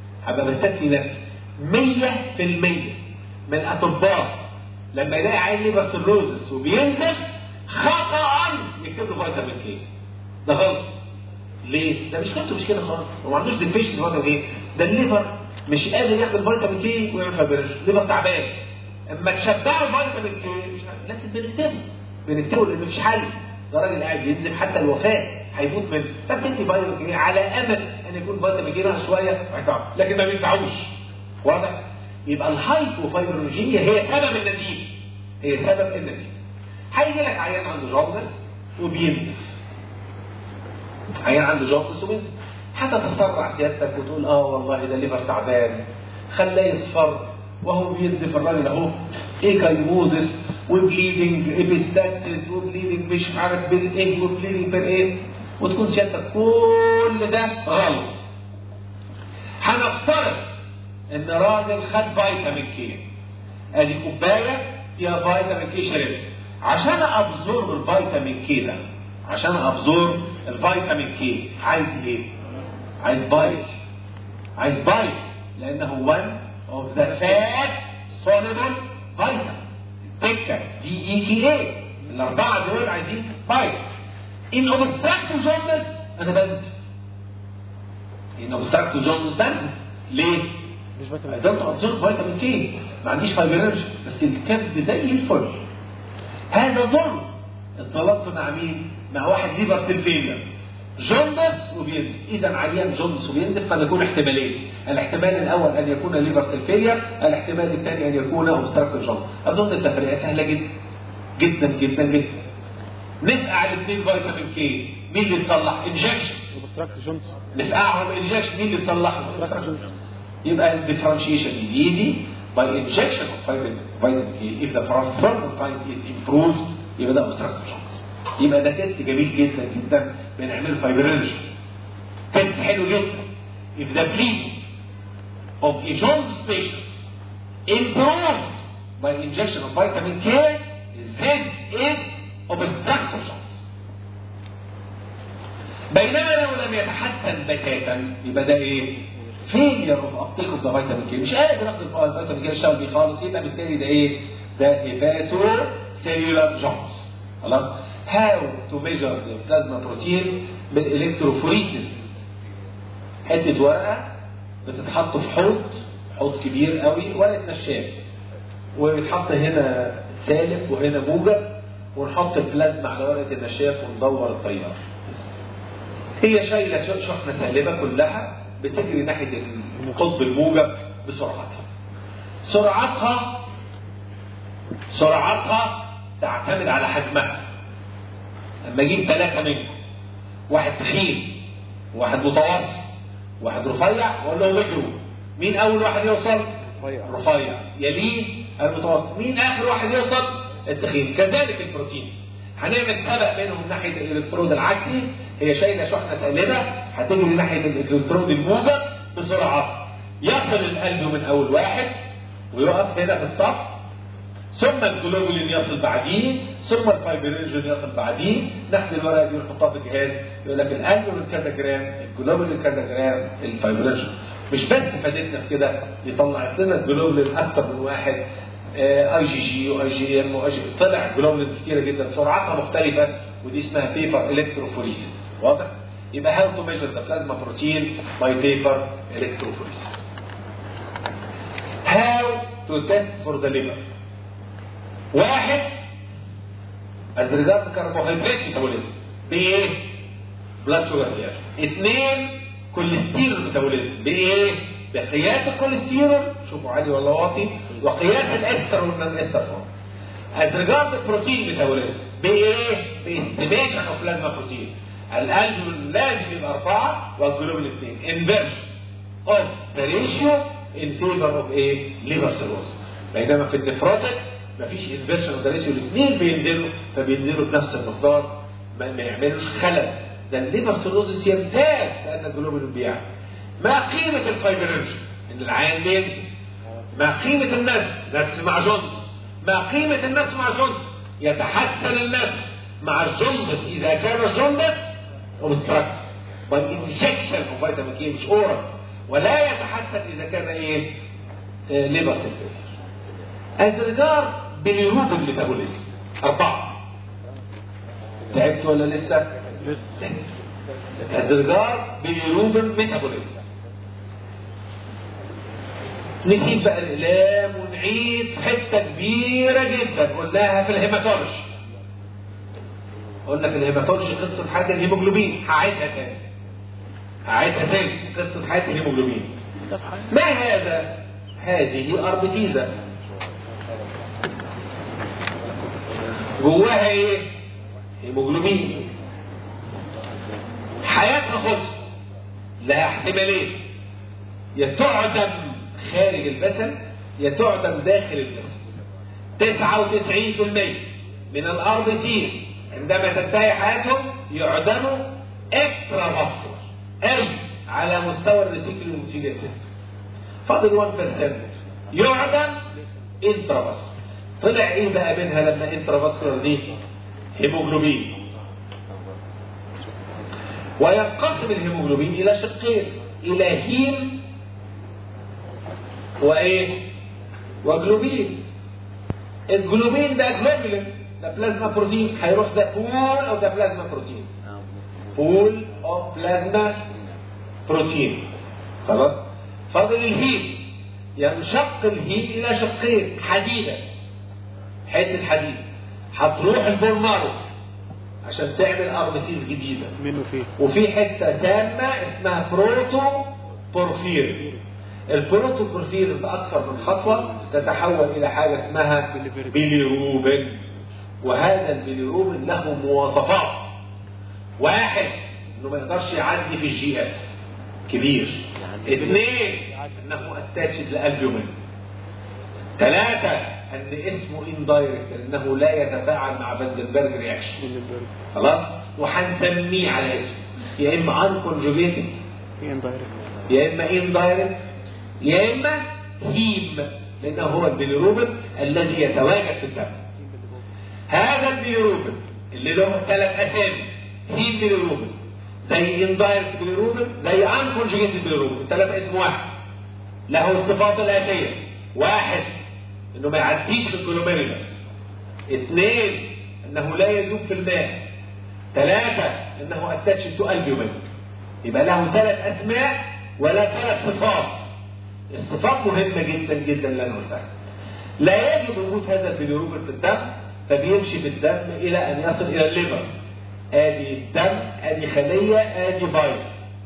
100% من الأطباء لما يلاقي عين ليفر سيروزس وبينزف خطأ يكتب له فيتامين كي. ده غلط. ليه؟ ده مش كده خالص. هو ما عندوش ديفيشن فيتامين كي. ده الليفر مش قادر ياخد فيتامين كي ويعمل فايبرينوجين. الليفر تعبان. اما تشبعه فيتامين كي لازم بنكتبه لان مفيش حل. ده راجل قاعد ينزف حتى الوفاة هيموت منه. فبتدي فيتامين كي على امل ان يكون فيتامين كي ناقص شويه وهيتعب، لكن ما بينفعوش. واضح؟ يبقى الهايبوفايبرينوجينيا هي سبب النزيف. هيجي لك عيان عنده جوندس وبينزف. حتى تتسرع سيادتك وتقول والله ده ليفر تعبان، خلاه يصفر وهو بينزف الراجل اهو، ايكايموزس وبليدنج ابيستاكسس وبليدنج مش عارف بالايه وبليدنج بالايه، وتكون سيادتك كل ده غلط. هنفترض ان راجل خد فيتامين كي، ادي كوبايه فيها فيتامين كي شربت. عشان ابزور الفيتامين كي ده، عايز ايه؟ عايز بايل، لانه one of the fat soluble vitamins. التكه DETA الاربعه دول عايزين بايل. ان obstructive jaundice انا بنزف. ليه؟ مش فيتامين قدرت ابزور فيتامين كي، ما عنديش فايبرينوجين، بس الكبد زي الفل. هذا ظلم. اتطلبت مع مين؟ مع واحد ليفر سيل فيلير، جوندس وبينزف. اذا عيان جوندس وبينزف قد يكون احتمالين. الاحتمال الاول ان يكون ليفر سيل فيلير، الاحتمال الثاني ان يكون اوبستراكتيف جوندس. اظن التفريقه سهله جدا. نفقع الاثنين فيتامين كي، مين اللي يطلع؟ انجكشن. اوبستراكتيف جوندس. نفقعهم انجكشن، مين اللي يطلع؟ اوبستراكتيف جوندس. يبقى الديفرنشيشن ايزي by injection of vitamin K. if the transferable time is improved يبقى ده obstructive jaundice. يبقى ده تيست جميل جدا بنعمله فايبرينوجين. تيست حلو جدا. if the bleeding of a jaundice patient improved by injection of vitamin K, this is obstructive jaundice. بينما لو لم يتحسن بتاتا يبقى ده ايه؟ failure of uptake of the vitamin K. مش قادر اخد الفيتامين كي اشتغل بيه خالص، يبقى بالتالي ده ايه؟ ده hepatocellular jaundice. خلاص؟ how to measure the plasma protein بالالكتروفوريتس. حته ورقه بتتحط في حوض كبير قوي ورقه نشاف، ويتحط هنا سالب وهنا موجب، ونحط البلازما على ورقه النشاف وندور التيار. هي شايله شحنه سالبه كلها بتجري ناحيه القطب الموجب بسرعتها. سرعتها تعتمد على حجمها. لما اجيب 3 منكم، واحد تخين وواحد متوسط وواحد رفيع، واقول لهم اجروا، مين اول واحد يوصل؟ رفيع. يليه المتوسط. مين اخر واحد يوصل؟ التخين. كذلك البروتين، هنعمل سبق بينهم ناحيه الالكترود العكسي. هي شايله شحنه سالبه هتجري ناحيه الالكترود الموجب بسرعه. يصل القلب من اول واحد ويقف هنا في الصف، ثم الجلوبولين يصل بعديه، ثم الفايبرينجين يصل بعديه. ناخد الورقه دي ونحطها في الجهاز، يقول لك القلب من كذا جرام، الجلوبولين كذا جرام، الفايبرينجين. مش بس فادتنا في كده، يطلع لنا الجلوبولين اكثر من واحد، اي جي جي واي جي ام واي جي، طلع جلوبولين كتيره جدا سرعتها مختلفه، ودي اسمها بيبر الكتروفوريسيس. واضح؟ يبقى هاو تو ميجر ذا بلازما بروتين باي بيبر الكتروفوريسيس. هاو تو تيست فور ذا ليفر. واحد، الريزارد كربوهيدرات ميتابوليزم بايه؟ بلاد شوجر رياكشن. 2، كوليسترول ميتابوليزم بايه؟ بقياس الكوليسترول، شوفوا عالي ولا واطي، وقياس الاستر والنون استر. الريزارد بروتين ميتابوليزم بايه؟ باستيميشن اوف بلازما بروتين. القلب لازم يبقى 4 والجلوبين 2. انفيرجن اوف ذا ريشيو ان فيفر اوف ايه؟ ليفر سيروز. بينما في النفروتك مفيش انفيرجن اوف ذا ريشيو، الاثنين بينزلوا، فبينزلوا بنفس المقدار، ما يعملوش خلل. ده الليفر سيروز يمتاز لان الجلوبين بيعمل. ما قيمه الفايبرينجين؟ ان العين بينزل. ما قيمه النفس مع جونز؟ ما قيمه النفس مع جونز؟ يتحسن النفس مع الجونز اذا كان الجونز اوبستراكت بالانجكشن اوف فيتامين كي، مش اورال، ولا يتحسن اذا كان ايه؟ ليفر سيروز. الريجارد باليروبين ميتابوليزم 4. تعبت ولا لسه؟ الريجارد باليروبين ميتابوليزم. نسيب بقى الاقلام ونعيد حته كبيره جدا قلناها في الهيماتولوجي. قلنا في الهيماتولوجي قصه حياه الهيموجلوبين، هعيدها تاني قصه حياه الهيموجلوبين. ما هذا؟ هذه اربتيزا، جواها ايه؟ هيموجلوبين. حياتها خلص، لها احتمالين: يا تعدم خارج الجسد يا تعدم داخل الجسد. 99% من الاربتين عندما تنتهي حياتهم يعدموا اكسترا فاسكولار، اي على مستوى الريتيكولوم اندوثيليال سيستم. فاضل 1% يعدم انترا فاسكولار. طلع ايه بقى منها لما انترا فاسكولار دي؟ هيموجلوبين. وينقسم الهيموجلوبين الى شقين، الى هيم وايه؟ وجلوبين. الجلوبين ده جلوبولين، ده بلازما بروتين، هيروح ده بول او ده بلازما بروتين، بول او بلازما بروتين. خلاص؟ فاضل الهيم. ينشق الهيم الى شقين، حديده، حته حديد هتروح البون مارو عشان تعمل اربسيس جديده منه فيه، وفي حته تامه اسمها بروتو بورفير. البروتو بورفير باكثر من خطوه تتحول الى حاجه اسمها بيليروبين. وهذا البيليروبين له مواصفات: 1 انه ما يقدرش يعدي في الجي اف كبير. 2 انه اتاتشد لالبومين. 3 ان اسمه اندايركت لانه لا يتفاعل مع فاندنبرج رياكشن. خلاص؟ وهنسميه على اسمه، يا اما انكونجوجيتد يا اما اندايركت يا اما هيم، لانه هو البيليروبين الذي يتواجد في الدم. هذا البيليروبين اللي له 3 اسامي: هيم بيليروبين، زي اندايركت بيليروبين، زي انكونجوجيتد بيليروبين. 3 اسم واحد، له الصفات الاتيه: 1 انه ما يعديش في الجلوميرولس. 2 انه لا يذوب في الماء. 3 انه اتاتش تو البيومين. يبقى له 3 اسماء ولا 3 صفات. الصفات مهمة جدا جدا اللي انا قلتها. لا يجب وجود هذا البيليروبين في الدم، فبيمشي في الدم الى ان يصل الى الليفر. ادي الدم، ادي خلية، ادي بايض.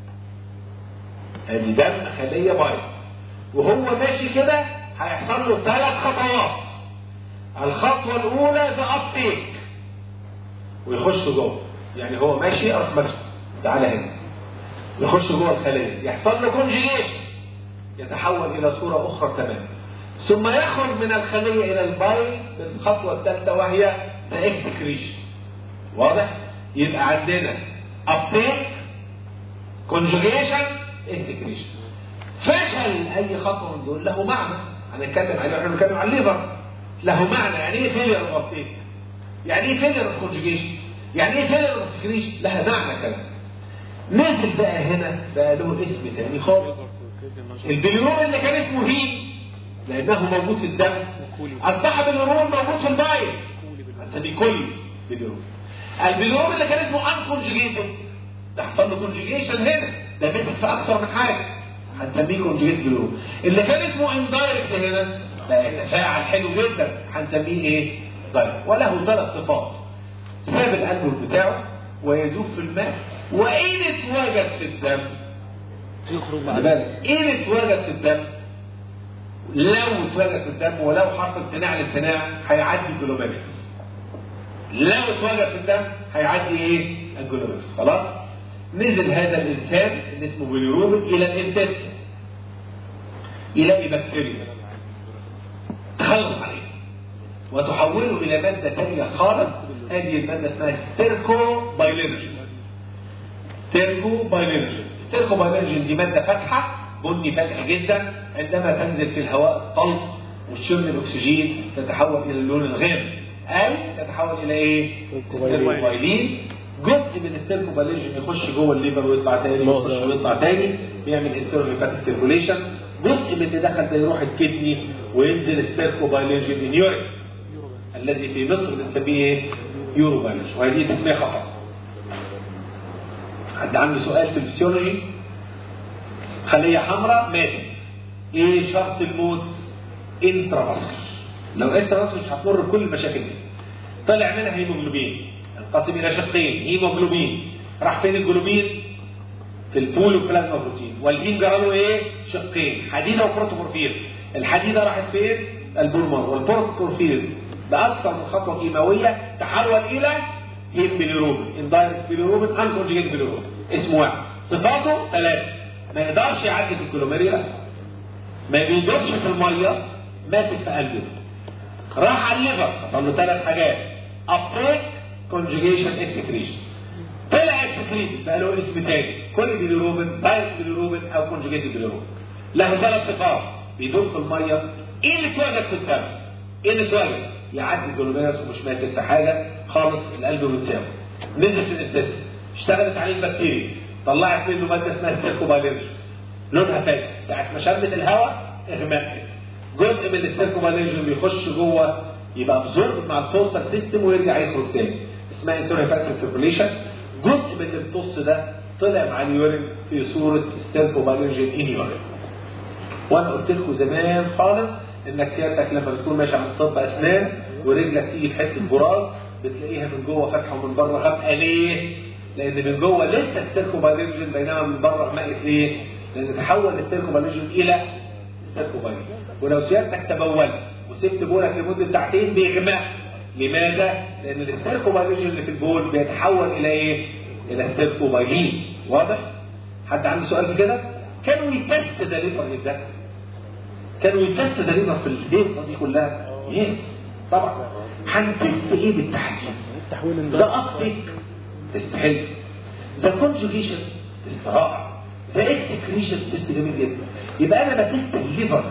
ادي دم، خلية، بايض. وهو ماشي كده هيحصل له 3 خطوات. الخطوة الأولى ده أبتيك، ويخش جوه. يعني هو ماشي أروح ماسكه، تعالى هنا، يخش جوه الخلية، يحصل له كونجيجيشن، يتحول إلى صورة أخرى تماما، ثم يخرج من الخلية إلى البايض بالخطوة الثالثة وهي الاكسكريشن. واضح؟ يبقى عندنا أبتيك، كونجيجيشن، اكسكريشن. فشل أي خطوة من دول له معنى، هنتكلم عليه واحنا بنتكلم عن الليفر. له معنى. يعني ايه فيلير اوف ابتيك؟ يعني ايه فيلير اوف كونجيجيشن؟ يعني ايه فيلير اوف سكريشن؟ لها معنى كمان. نازل بقى هنا بقى له اسم تاني خالص. البيليروبين اللي كان اسمه هيم لانه موجود في الدم اصبح بيليروبين موجود في البايض، هنسميه كولي بيليروبين. البيليروبين اللي كان اسمه ان كونجيجيتد ده حصل له كونجيجيشن هنا، ده مسك في اكثر من حاجه، هنسميه كونجيجيت بيليروبين. اللي كان اسمه اندايركت هنا بقى يتفاعل حلو جدا، هنسميه ايه؟ دايركت. وله 3 صفات: ساب الانبوب بتاعه، ويذوب في الماء، وإن اتوجد في الدم يخرج مع بالك. إن اتوجد في الدم، لو اتوجد في الدم ولو حرف امتناع الامتناع هيعدي الجلوميريكس. لو اتوجد في الدم هيعدي ايه؟ الجلوميريكس. خلاص؟ نزل هذا الانسان اللي اسمه بيليروبين الى الانتستين، يلاقي بكتيريا تخلط عليه وتحوله الى ماده ثانيه خالص. هذه الماده اسمها ستيركوبايلينوجين. ستيركوبايلينوجين دي ماده فاتحه، بني فاتح جدا، عندما تنزل في الهواء الطلق وتشم الاكسجين تتحول الى اللون الغامق، اي تتحول الى ايه؟ ستيركوبايلين. جزء من الستيركوبايلينوجين يخش جوه الليفر ويطلع تاني، يخش ويطلع تاني، بيعمل انترهيباتيك سيركوليشن. جزء من اللي دخل ده يروح الكدني وينزل ستيركوبايلينوجين ان يورين، الذي في مصر بنسميه ايه؟ يوروبايلينوجين، وهذه تسميه خطأ. حد عنده سؤال في الفسيولوجي؟ خلية حمراء ماتت، ايه شرط الموت؟ انترافاسكولار. لو انترافاسكولار مش هتمر بكل المشاكل دي. طلع منها هيموجلوبين، انقسم الى شقين، هيموجلوبين. راح فين الجلوبين؟ في البول وبلازما بروتين. والهيم جرى له ايه؟ شقين، حديده وبروتوبورفير. الحديده راحت فين؟ البولمر. والبروتوبورفير باكثر من خطوه كيماويه تحول الى هيم بيليروبين، اندايركت بيليروبين، ان كونجيجيت بيليروبين. اسمه واحد، صفاته 3: ما يقدرش يعدي في الكولوميريا، ما بيدوبش في الميه، ماسك في قلبه. راح على الليفر، حصل له 3 حاجات: ابتيك، كونجيجيشن، اكسكريشن. طلع اكسكريت بقى له اسم تاني، كل بيليروبين، دايركت بيليروبين او كونجيجيت بيليروبين. له 3 صفات: بيدوب في الميه، ايه اللي اتوجد في الدم، ايه اللي اتوجد، يعدي الجلوميرس ومش ماسك في حاجه خالص، القلب متساوي. نزل في الانتستين، اشتغلت عليه البكتيريا، طلعت منه ماده اسمها ستيركوبايلينوجين، لونها فاتح، ساعه ما شمت الهواء اغمقت. جزء من الستيركوبايلينوجين بيخش جوه يبقى ابزورب مع البوستر سيستم ويرجع يخرج تاني، اسمها انترهيباتيك سيركوليشن. جزء من البوست ده طلع مع اليورين في صوره ستيركوبايلينوجين ان يورين. وانا قلت لكم زمان خالص انك سيادتك لما بتكون ماشي على طب اسنان ورجلك تيجي في حته براز بتلاقيها من جوه فاتحه ومن بره غامقه. ليه؟ لان من جوه لسه الستيركوبايلينوجين، بينما من بره غامقت. ليه؟ لان تحول الستيركوبايلينوجين الى ستيركوبايلين. ولو سيادتك تبولت وسبت بولك لمده ساعتين بيغمق. لماذا؟ لان الستيركوبايلينوجين اللي في البول بيتحول الى ايه؟ الى ستيركوبايلين. واضح؟ حد عنده سؤال في كده؟ كانوا يتست ده ليفر ده؟ كانوا يتست ده ليفر في الهيصه دي كلها؟ يس طبعا. هنتست ايه بالتحديد؟ ده ابتيك تستحل، ده كونجوجيشن تست رائع، ده اكسكريشن تست جميل جدا. يبقى انا بتست الليفر.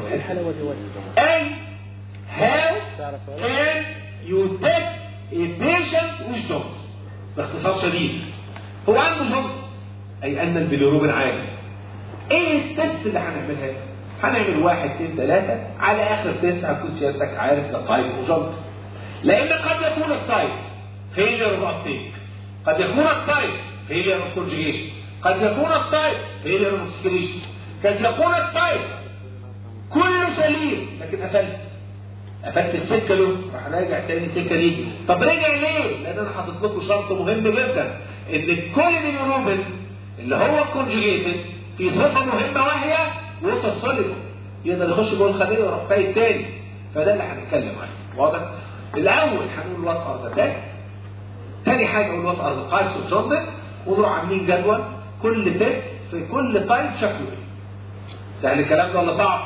اي هاو كان يو تست a patient with جونز. باختصار شديد هو عنده جونز، اي ان البيليروبين عالي. ايه التست اللي هنعملها؟ هنعمل 1 2 3 على اخر تست هتكون سيادتك عارف ده تايب جونز. لان قد يكون التايب فيلير اوف ابتيك، قد يكون التايب فيلير اوف كونجيجيشن، قد يكون التايب فيلير اوف سكريشن. قد يكون الطيب كله سليم لكن قفلت السكه له، راح راجع تاني السكه دي. طب رجع ليه؟ لان انا حاطط لكم شرط مهم جدا، ان كل البيليروبين اللي هو الكونجيجيتد في صفه مهمه وهي ووتر سوليبل، يقدر يخش جوه الخليه ويروح فايت تاني. فده اللي هنتكلم عنه. واضح؟ الاول هنقول وات ار ذا تاج، تاني حاجه نقول وات ار ذا تايبس اوف جوندس، ونروح عاملين جدول كل تيست في كل تايب شكله ايه. سهل الكلام ده ولا صعب؟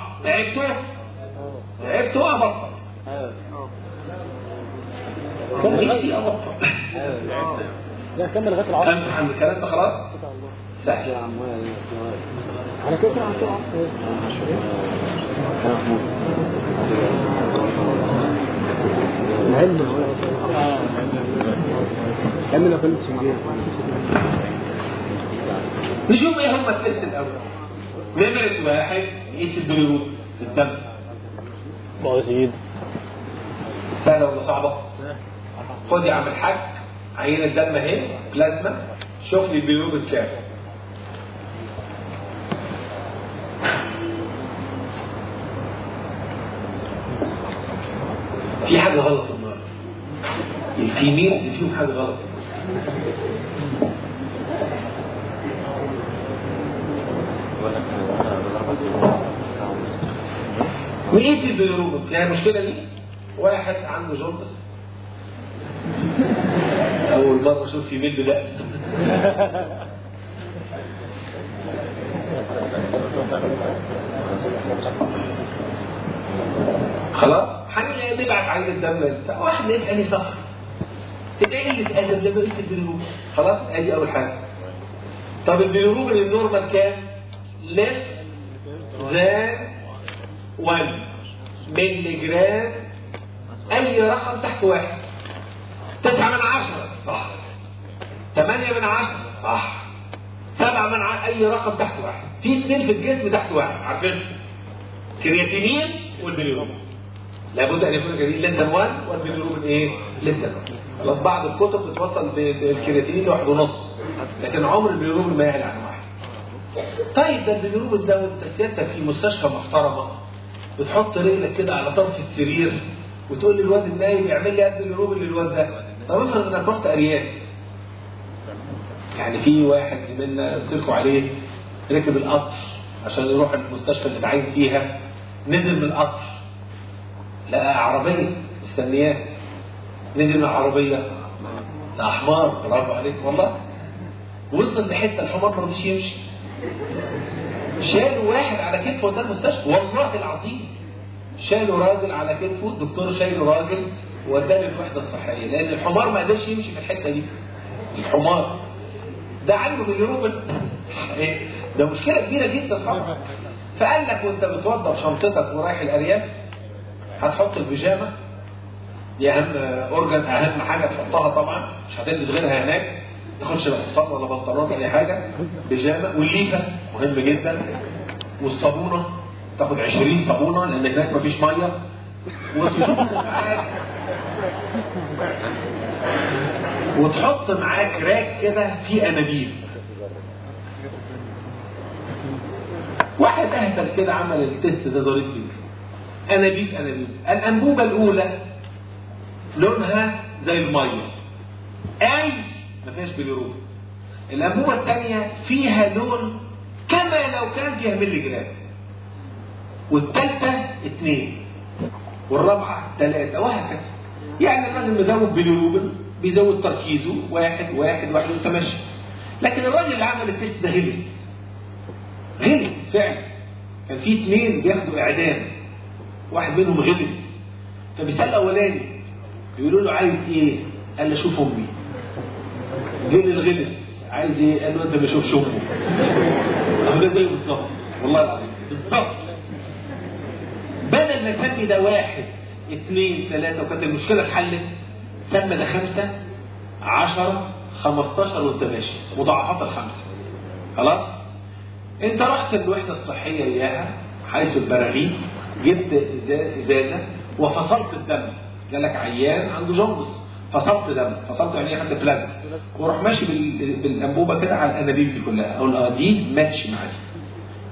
تعبتوا ابطل. كمل لغايه العصر. فهمت عن الكلام ده خلاص؟ سهل. على كده كمل كل شيء. نشوف ايه هم التست الاول. نمرة 1 نقيس البيليروبين في الدم. بسيط. سهلة ولا صعبة؟ خد يا عم الحاج عينة دم اهي بلازما، شوف لي البيليروبين كام. في حاجة غلط النهارده. الفيميل فيهم حاجة غلط. وايه البيليروبين؟ يعني المشكلة دي واحد عنده جوندس، أول مرة أشوف فيميل بدأت. خلاص؟ نبعت عين الدم واحد يسألني صح. تلاقي اللي تقدم لما قلت البيليروبين. خلاص؟ ادي أول حاجة. طب البيليروبين النورمال كام؟ less than 1 ملي جرام، أي رقم تحت 1. 9/10 صح. 8/10 صح. 7/10 أي رقم تحت 1. في 2 في الجسم تحت 1 عارفين؟ كرياتينين والبيليروبين. لابد أن يكون الكرياتينين ليس 1 والبيليروبين إيه؟ ليس 1. خلاص بعض الكتب بتوصل بالكرياتينين ل1.5، لكن عمر البيليروبين ما يعلى عن 1. طيب ده البيليروبين ده وانت سيادتك في مستشفى محترمة بتحط رجلك كده على طرف السرير وتقول للواد النايم يعمل لي قد البيليروبين للواد ده. طب افرض انك رحت ارياف، يعني في واحد زميلنا قلت لكم عليه ركب القطر عشان يروح المستشفى اللي اتعين فيها، نزل من القطر لقى عربيه مستنياه، نزل من العربيه ده حمار، برافو عليك والله. وصل لحته الحمار ما رضيش يمشي، شالوا واحد على كتفه قدام المستشفى والله العظيم. شالوا راجل على كتفه، الدكتور شايله راجل ووداه الوحده الصحيه، لان الحمار ما قدرش يمشي في الحته دي. الحمار ده عنده بيليروبين، ده مشكله كبيره جدا طبعا. فقال لك وانت بتوضب شنطتك ورايح الارياف هتحط البيجامه دي، اهم اورجن، اهم حاجه تحطها طبعا، مش هتلبس غيرها هناك، تاخدش لا قمصان ولا بنطلون ولا اي حاجه، بيجامه، والليفه مهم جدا، والصابونه تاخد 20 صابونه لان هناك مفيش ميه، وتحط معاك راك كده فيه انابيب. واحد اهبل كده عمل التست ده ظريف جدا. انابيب الانبوبه الاولى لونها زي الميه، اي ما فيهاش بيليروبين. الانبوبه الثانيه فيها لون كما لو كان فيها ملي جرام، والثالثه 2، والرابعه 3، وهكذا. يعني الراجل مزود بيليروبين بيزود تركيزه 1 وتمشي. لكن الراجل اللي عمل التست ده غلط فعلا. كان في 2 بياخدوا اعدام، واحد منهم غلط. فبيسال الاولاني بيقولوا له عايز ايه؟ قال له شوف امي. الغلط عايز ايه؟ قال له انت ما تشوفش امه. ده زي بالظبط والله العظيم بالظبط. بدل ما يسمي ده 1 2 3 وكانت المشكله اتحلت، سمى ده 5 10 15 وانت ماشي، مضاعفات ال5. خلاص؟ انت رحت الوحده الصحيه اياها حيث البراغيث، جبت ازازه وفصلت الدم، جالك عيان عنده جوندس، فصلت دم، فصلت يعني حد بلازما، وروح ماشي بالانبوبه كده على الانابيب دي كلها، او دي ماتش معاك.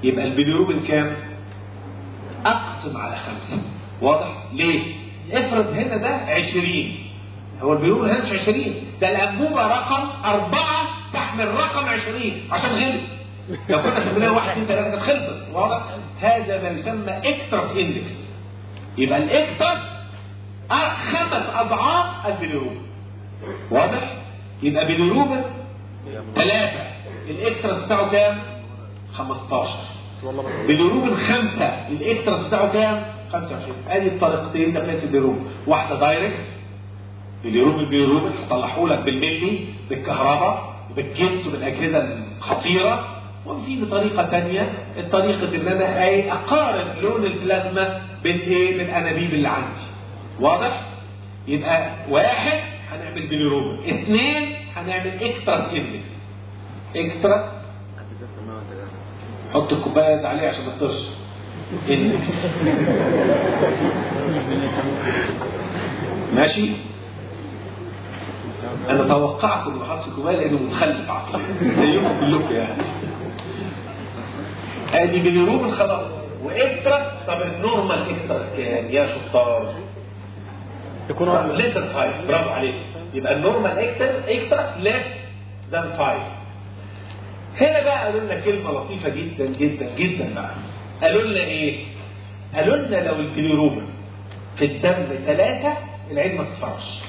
يبقى البيليروبين كام؟ اقسم على 5. واضح؟ ليه؟ افرض هنا ده 20. هو البيليروبين هنا مش 20، ده الانبوبه رقم 4 تحمل رقم 20 عشان غلط. لو كنا خدناها 1 2 3 كانت خلصت. واضح؟ هذا ما يسمى اكترس اندكس. يبقى الاكترس 5 اضعاف البيليروبين. واضح؟ يبقى بيليروبين 3 الاكترس بتاعه كام؟ 15. بيليروبين 5 الاكترس بتاعه كام؟ 25. ادي الطريقتين تقييس البيليروبين، واحده دايركت بيليروبين هطلعه لك بالملي بالكهرباء بالجنس وبالاجهزه الخطيره، وفي طريقه ثانيه الطريقه ان انا اقارن لون البلازما بالانابيب اللي عندي. واضح؟ يبقى 1 هنعمل بيليروبين، 2 هنعمل اكسترا اندكس. اكسترا حط الكوبايه عليه عشان ما تطرش. اندكس ماشي. انا توقعت انه حط الكوبايه لانه متخلف عقليا زيكم كلكم يعني. ادي بيليروبين خلاص واكسترا. طب النورمال اكسترا كام يا شطار؟ يكون ليتر 5. برافو عليك. يبقى النورمال اكسترا ليس ذان 5. هنا بقى قالوا لنا كلمه لطيفه جدا جدا جدا بقى. قالوا لنا ايه؟ قالوا لنا لو البيليروبين في الدم 3 العين ما تصفرش،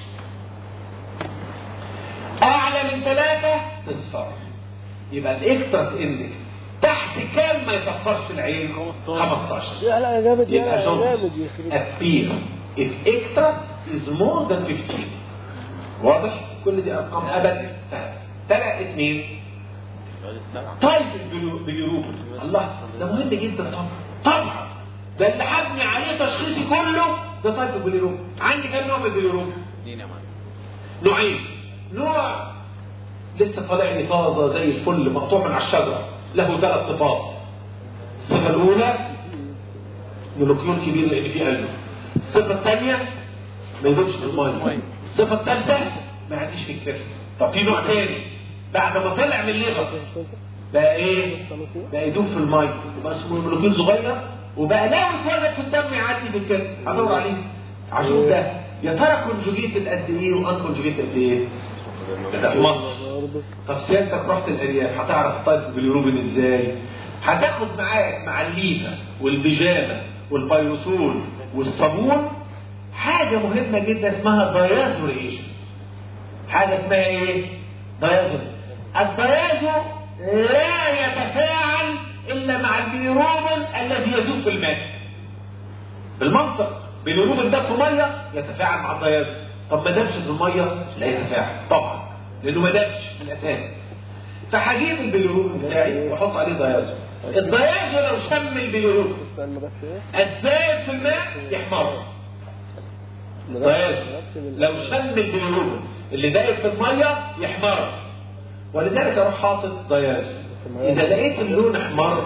اعلى من 3 تصفر. يبقى الاكسترا اندكس تحت كام ما يصفرش العين؟ 15. لا جامد يبقى جامد appear if extra is more than 15. واضح؟ كل دي ارقام ابدا. 2 طيب البيليروبين الله ده مهم جدا طبعا. ده اللي حبني عليه تشخيصي كله ده طيب البيليروبين. عندي كام نوع من البيليروبين؟ نوعين. نوع لسه طالع لي طازه زي الفل مقطوع من على الشجره، له 3 صفات. الصفه الاولى مولكيول كبير لان فيه قلبه. الصفه الثانيه ما يدوبش في الميه. الصفه الثالثه ما يعديش في الكرش. طب في نوع ثاني بعد ما طلع من الليفر بقى ايه؟ بقى يدوب في الميه، يبقى اسمه مولكيول صغير وبقى لا يتولد في الدم يعدي في الكرش. هدور عليه عشان ده يا ترى كونجوجيتد قد ايه وان كونجوجيتد قد ايه؟ ده في مصر. طب سيادتك رحت الارياف هتعرف طيب البيليروبين ازاي؟ هتاخد معاك مع الليفه والبيجامه والبيروسول والصابون حاجه مهمه جدا اسمها دايازو ريجن. حاجه اسمها ايه؟ دايازو. الدايازو لا يتفاعل الا مع البيليروبين الذي يذوب في الماء. بالمنطق البيليروبين ده في ميه يتفاعل مع الدايازو. طب ما دامش في الميه لا يتفاعل طبعا لانه ما دامش في الاساس. فهجيب البيليروبين بتاعي واحط عليه دايازو. الدايازو لو شم البيليروبين الزائد في الماء يحمر. الدايازو لو شم البيليروبين اللي دايب في الميه يحمر. ولذلك اروح حاطط دايازو. اذا لقيت اللون احمر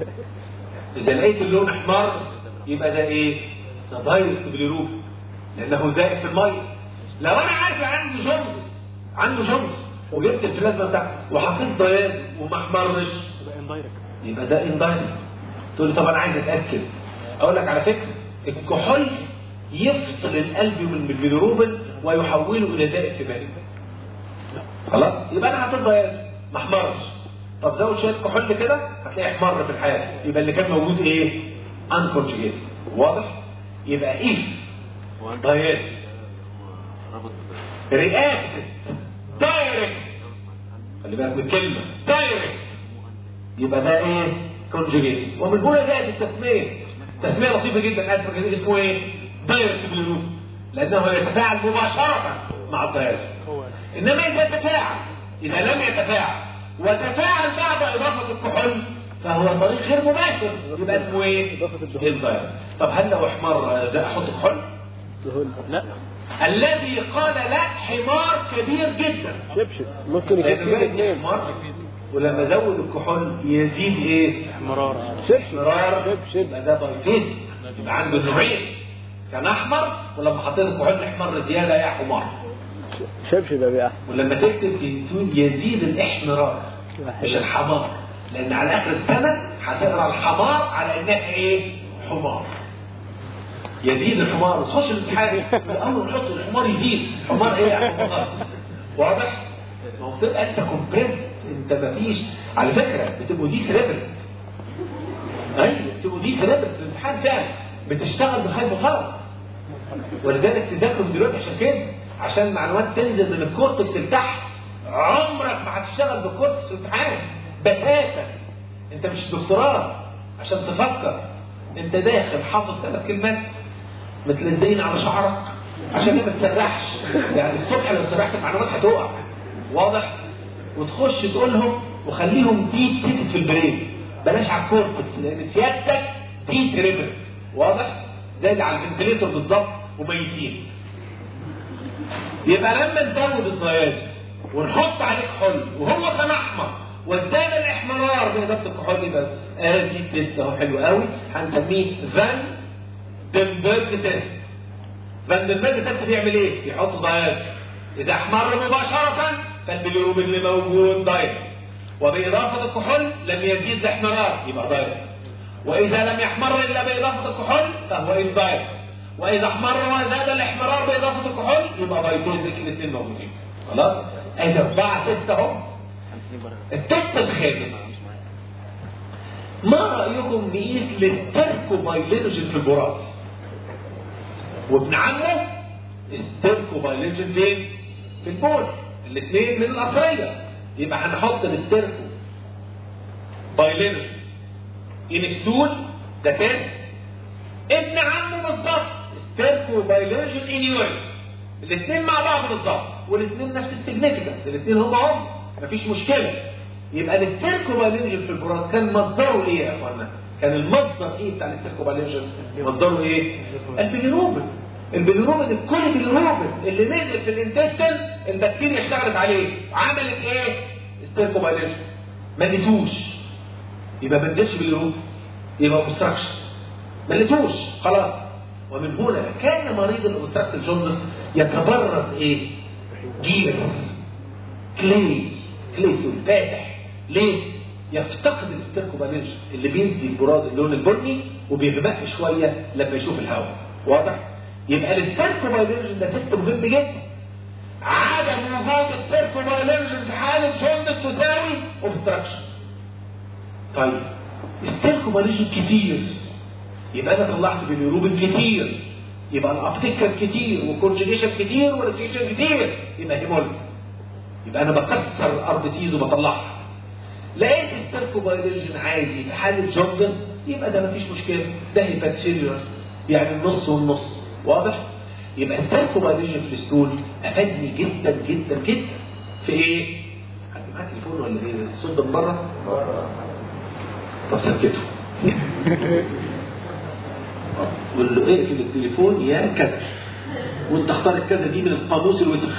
يبقى ده ايه؟ ده دايركت بيليروبين لانه زائد في الميه. لو انا عارف عنده جمس وجبت البلازما بتاعته وحطيت دايازو وما احمرش يبقى ده اندايركت. تقول لي طب انا عايز اتاكد. اقول لك على فكره الكحول يفصل القلب من البيليروبين ويحوله الى داء في بالي. خلاص يبقى انا حطيت دايازو ما احمرش. طب زود شويه كحول كده هتلاقي احمر في الحياه. يبقى اللي كان موجود ايه؟ انكونجيجيت. واضح؟ يبقى ايه؟ دايازو رياكتد دايركت. خلي بالك من الكلمه دايركت. يبقى ده ايه؟ كونجيجيت. ومن هنا جاءت تسميه لطيفه جدا اسمه ايه؟ دايركت بيليروبين لانه يتفاعل مباشره مع الدايازو. انما اذا لم يتفاعل وتفاعل بعد اضافه الكحول فهو طريق غير مباشر يبقى اسمه ايه؟ الدايركت. طب هل لو احمر احط كحول؟ لا. الذي قال لا حمار كبير جدا. شبشب ممكن يكون حمار ولما زود الكحول يزيد ايه؟ احمرار. شبشب يبقى ده بايفيز. يبقى عنده نوعين كان احمر ولما حطيت الكحول احمر زياده يا حمار. شبشب يا بيه. ولما تكتب يزيد الاحمرار مش الحمار لان على اخر السنه هتقرا الحمار على انها ايه؟ حمار. يزيد الحمار، تخش الامتحان الاول نحط الحمار يزيد، حمار ايه يعني حمار؟ واضح؟ ما هو تبقى انت كومبريس، انت مفيش على فكره بتبقوا دي سريبرت. ايوه بتبقوا دي سريبرت في الامتحان فعلا، بتشتغل بالهايبوثالاموس. ولذلك تذاكروا دلوقتي عشان كده، عشان المعلومات تنزل من الكورتكس لتحت. عمرك ما هتشتغل بالكورتكس في الامتحان بتاتا. انت مش دكتوراه عشان تفكر، انت داخل حافظ 3 كلمات متلزقين على شعرك عشان ما تسرحش. يعني الصبح لو سرحت المعلومات هتقع. واضح؟ وتخش تقولهم وخليهم دي تيجي في البرين، بلاش على الكورتكس لان سيادتك دي تريبل. واضح؟ زي على الفنتليتور بالظبط وميتين. يبقى لما نزود الضياج ونحط عليك حل وهو كان احمر وادانا الاحمرار باضافه الكحول، يبقى ادي تيست اهو حلو قوي، هنسميه فان دنبرج تيست. فان دنبرج تيست بيعمل ايه؟ يحط ضياج، اذا احمر مباشره فالبيليروبين اللي موجود دايركت، وباضافه الكحول لم يزيد الاحمرار يبقى دايركت، واذا لم يحمر الا باضافه الكحول فهو اندايركت، واذا احمر وزاد الاحمرار باضافه الكحول يبقى بايتوزيك. الاثنين موجودين. خلاص؟ ادي 4 تيست اهو. التيست الخامس، ما رايكم نقيس للتركوبايلينوجين في البراز؟ وابن عمه التركوبايلينوجين فين؟ في البول. الاثنين من الاصليه. يبقى هنحط للتركو بايلينوجين انستول ده تيست. ابن عمه بالظبط التركو بايلوجين انيوي. الاثنين مع بعض بالظبط، والاثنين نفس السيجنيفيكانس، الاثنين هم مفيش مشكله. يبقى التركو بايلوجين في البراز كان مصدره ايه يا اخوانا؟ كان المصدر ايه بتاع التركو بايلوجين؟ مصدره ايه؟ البيليروبين. البيليروبين الكل بيليروبين اللي نزل في الانتستين البكتيريا اشتغلت عليه عملت ايه؟ التركو بايلوجين ما لقيتوش، يبقى ما ادتش بيليروبين، يبقى اوبستراكشن ما لقيتوش خلاص. ومن هنا كان مريض الاوبستراكتيف جوندس يتبرز ايه؟ جير كليسول فاتح. ليه؟ يفتقد الاستركوبالينج اللي بيدي البراز اللون البني وبيغمق شويه لما يشوف الهواء. واضح؟ يبقى الاستركوبالينج ده تيست مهم جدا. عدم وجود الاستركوبالينج في حاله جوندس تساوي اوبستراكشن. طيب استركوبالينج كتير، يبقى انا طلعت بيليروبين كتير، يبقى الابتيك كان كتير وكونجيشن كتير وريسيشن كتير، يبقى هيموليز. يبقى انا بكسر الاربتيز وبطلعها. لقيت الستركوبايلوجين عادي في حاله جوندس، يبقى ده مفيش مشكله، ده هيباتشيلر يعني النص والنص. واضح؟ يبقى الستركوبايلوجين في الستول افادني جدا جدا جدا في ايه؟ حد معاه تليفون ولا ايه؟ الصوت من بره؟ طب سكته. قول له اقفل التليفون يا كذا، وانت اختار الكذا دي من القاموس الوسخ.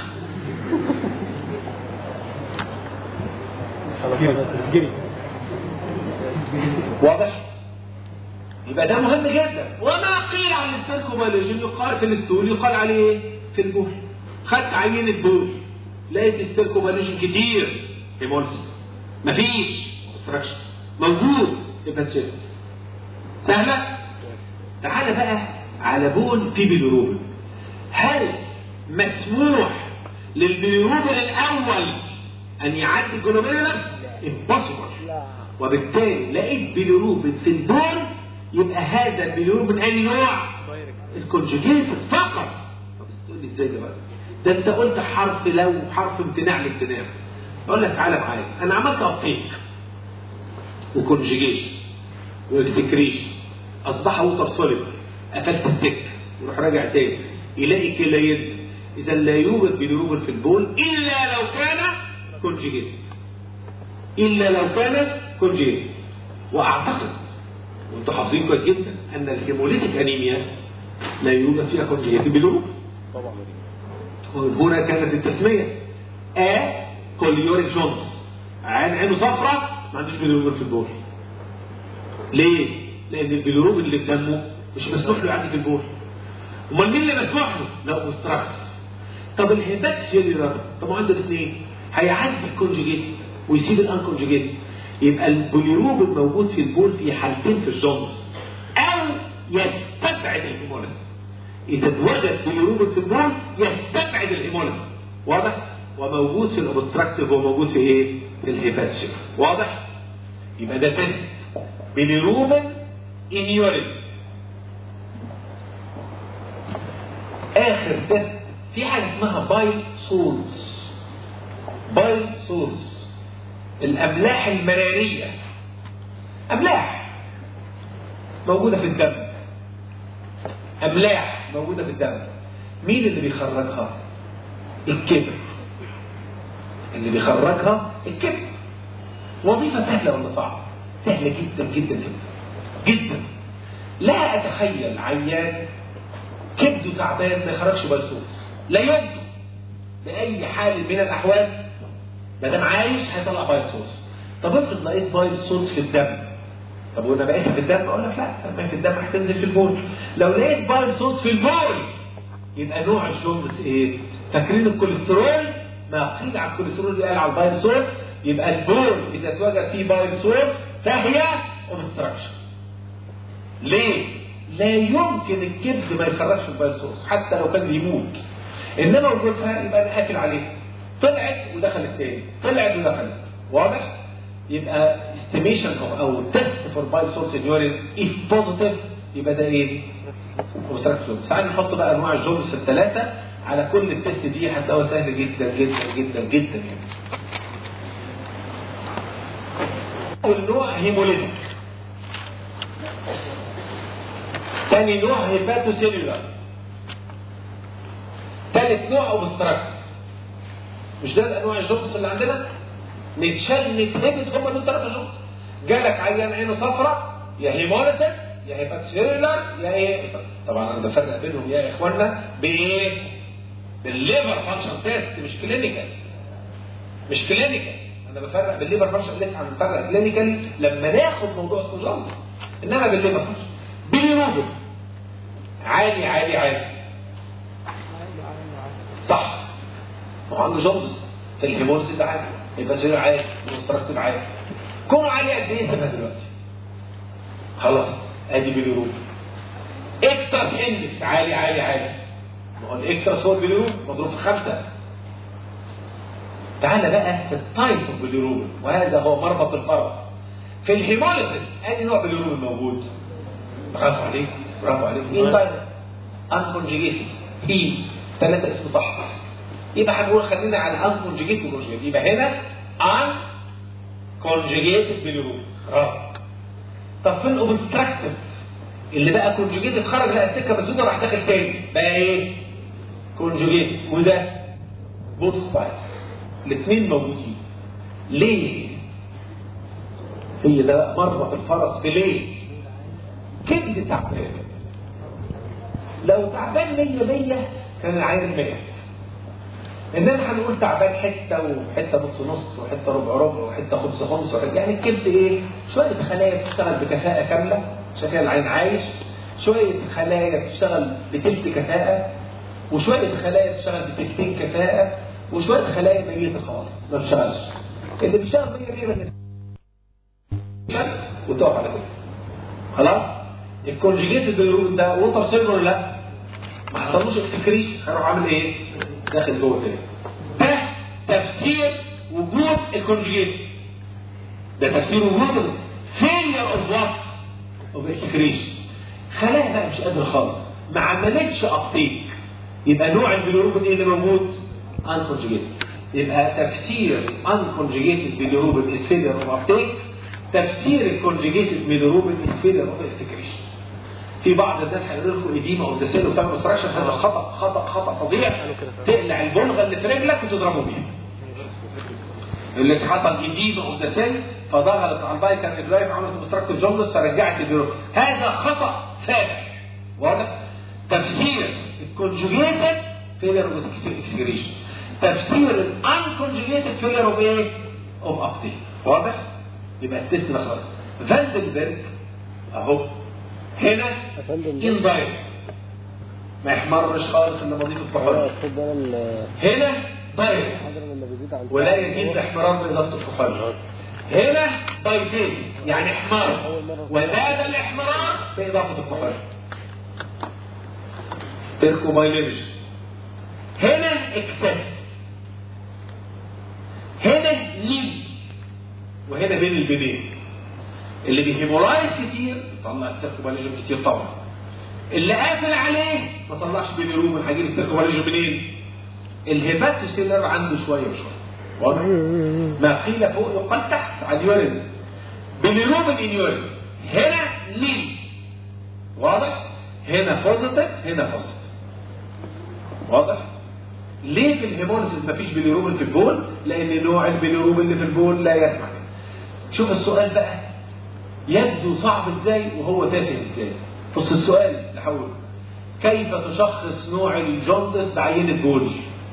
واضح؟ يبقى ده مهم جدا. وما قيل عن الستركوبايلوجين يقال في الستول يقال عليه ايه؟ في البول. خدت عينة بول لقيت الستركوبايلوجين كتير، هيموليز مفيش اوبستراكشن موجود، يبقى تشيل. سهله؟ تعال بقى على بول في بيليروبين. هل مسموح للبيليروبين الاول ان يعدي الجلوميرولس؟ امبوسيبل. وبالتالي لقيت بيليروبين في البول، يبقى هذا البيليروبين اي نوع؟ الكونجوجيت فقط. طب تقول لي ازاي ده بقى؟ ده انت قلت حرف لو حرف امتناع لامتناع. اقول لك تعالى معايا، انا عملت ابتيك وكونجيجيشن واكسكريشن، اصبح ووتر سوليبل، قفلت السك وروح راجع تاني يلاقي كلايين. اذا لا يوجد بيليروبين في البول الا لو كان كونجيجيت، الا لو كان كونجيجيت. واعتقد وانتوا حافظين كويس جدا ان الهيموليتيك انيميا لا يوجد فيها كونجيجيت بيليروبين طبعا. هنا كانت التسميه كوليوريك جونز، عينه صفراء ما عندوش بيليروبين في البول. ليه؟ لان البيليروبين اللي في دمه مش مسموح له يعدي في البول. امال مين اللي مسموح له؟ لو اوبستراكتيف. طب الهيبات سيلولار، طب عنده الاثنين، هيعدي الكونجيجيت ويسيب الانكونجيجيت. يبقى البوليروبين موجود في البول في حالتين في الجوندس او يستبعد الهيموليسيس. اذا اتوجد بوليروبين في البول يستبعد الهيموليسيس، واضح؟ وموجود في الاوبستراكتيف وموجود في ايه؟ في الهيباتشيك، واضح؟ يبقى ده تيست بوليروبين ان يورين. اخر تيست في حاجه اسمها بايل سولز. بايل سولز الاملاح المراريه، املاح موجوده في الدم، املاح موجوده في الدم. مين اللي بيخرجها؟ الكبد. اللي بيخرجها الكبد. وظيفه سهله ولا صعبه؟ سهله جدا جدا جدا جدا. لا اتخيل عيان كبده تعبان ما يخرجش بايل سولز، لا يمكن باي حال من الاحوال. ما دام عايش هيطلع بايل سولز. طب افرض لقيت بايل سولز في الدم، طب وانا بقيسها في الدم؟ اقول لك لا، ما في الدم هتنزل في البول. لو لقيت بايل سولز في البول يبقى نوع الجوندس ايه؟ فاكرين الكوليسترول؟ ما قيل على الكوليسترول اللي قال على البايل سولز. يبقى البول اذا اتوجد فيه بايل سولز فهي اوبستراكشن. ليه؟ لا يمكن الكبد ما يخرجش البايل سولز حتى لو كان بيموت، انما وجودها يبقى نقفل عليها. طلعت ودخلت تاني، طلعت ودخلت، واضح؟ يبقى استيميشن او تيست فور بايل سولز ان يورين if positive يبقى ده ايه؟ اوبستراكشن. تعالى نحط بقى انواع الجوندس الثلاثه على كل التيست دي، هتلاقوها سهل جدا جدا جدا جدا يعني. اول نوع هيموليتيك، ثاني نوع هيباتوسيلولار، ثالث نوع اوبستراكشن. مش ده الانواع الجوندس اللي عندنا؟ نتشال نتهبس، هم دول ثلاثه جوندس. جالك عيان عينه صفراء يا هيموليتيك يا هيباتوسيلولار يا ايه؟ طبعا انا بفرق بينهم يا اخوانا بايه؟ بالليفر فانكشن تيست، مش كلينيكال. مش كلينيكال، انا بفرق بالليفر فانكشن تيست عن بفرق كلينيكالي لما ناخد موضوع اسمه جوندس. انما بالليفر فانكشن بيليروبين عالي عالي عالي، صح؟ هو عنده جوندس في الهيموليسيس عالي، يبقى سير عالي، والاوبستراكتيف عالي. كونه عالي قد ايه سنه دلوقتي؟ خلاص ادي بيليروبين. اكسترس اندكس عالي عالي عالي، ما هو الاكسترس هو البيليروبين مضروب في 5. تعالى بقى في التايب اوف بيليروبين، وهذا هو مربط الفرس. في الهيموليسيس اي نوع بيليروبين موجود؟ برافو عليك برافو عليك. ايه طيب؟ انكونجيجيتد اي 3 اسم صح. يبقى هنقول خلينا على انكونجيجيتد وكونجيجيتد. يبقى هنا انكونجيجيتد بيليروبين. برافو. طب في الاوبستراكتيف اللي بقى كونجيجيتد خرج لقى السكه مسدوده راح داخل تاني بقى ايه؟ كونجيجيتد. وده بوث سايدز، الاثنين موجودين. ليه؟ هي ده مربط الفرس. في ليه؟ كبد تعبان. لو تعبان 100 كان العيان 100. انما هنقول تعبان حته وحته نص نص وحته ربع ربع وحته خمس خمس وحته، يعني الكبد ايه؟ شويه خلايا بتشتغل بكفاءه كامله عشان كده العين عايش، شويه خلايا بتشتغل بتلت كفاءه، وشويه خلايا بتشتغل بتلتين كفاءه، وشويه خلايا ميته خالص ما بتشتغلش. اللي بيشتغل 100 وتقف على كده. خلاص؟ الكونجيجيتد بيليروبين ده ووتر سيل ولا لا؟ ما حصلوش اكسكريشن، هيروح عامل ايه؟ داخل جوه كده. ده تفسير وجود الكونجيجيتد. ده تفسير وجود فيلير اوف وات؟ اوف اكسكريشن. خلايا بقى مش قادره خالص، ما عملتش ابتيك. يبقى نوع البيليروبين ايه اللي موجود؟ انكونجيجيتد. يبقى تفسير انكونجيجيتد بيليروبين از فيلير اوف ابتيك. تفسير الكونجيجيتد بيليروبين از فيلير اوف اكسكريشن. في بعض الناس هيقول لكم ايديما او تسيل وتعمل استراكشن، هذا خطا خطا خطا فظيع. تقلع البلغه اللي في رجلك وتضربه بيها. اللي حصل ايديما او تسيل فظهرت على البايكر ادرايف عملت اوبستراكتيف جوندس فرجعت البيليروبين، هذا خطا فادح. واضح؟ تفسير الكونجيجيتد فيلير اوف اكسكريشن، تفسير الانكونجيجيتد فيلير اوف ايه؟ اوف ابتيك. واضح؟ يبقى التست ده خلاص. فاندنبرج اهو هنا اندايركت ما يحمرش خالص الا مضيف الكحول. هنا دايركت ولا يزيد احمرار باضافه الكحول. هنا بايتين يعني احمر، وزاد الاحمرار باضافه الكحول. تركوبايلينج. هنا اكسس، هنا لي، وهنا بين البنين. اللي بيهيمولايز كتير يطلع التركوبايلينج كتير طبعا. اللي قافل عليه ما طلعش بيليروبين، هيجيب التركوبايلينج منين؟ الهيباتوسيلر عنده شويه وشويه. واضح؟ ما قيل فوق يقال تحت على اليورين. بيليروبين ان يورين. هنا لي. واضح؟ هنا بوزيتيف، هنا بوزيتيف. واضح؟ ليه في الهيموليسيس مفيش بيليروبين في البول؟ لان نوع البيليروبين اللي في البول لا يسمح. شوف السؤال بقى يبدو صعب ازاي وهو تافه ازاي. بص السؤال نحاول. كيف تشخص نوع الجوندس بعينة بول؟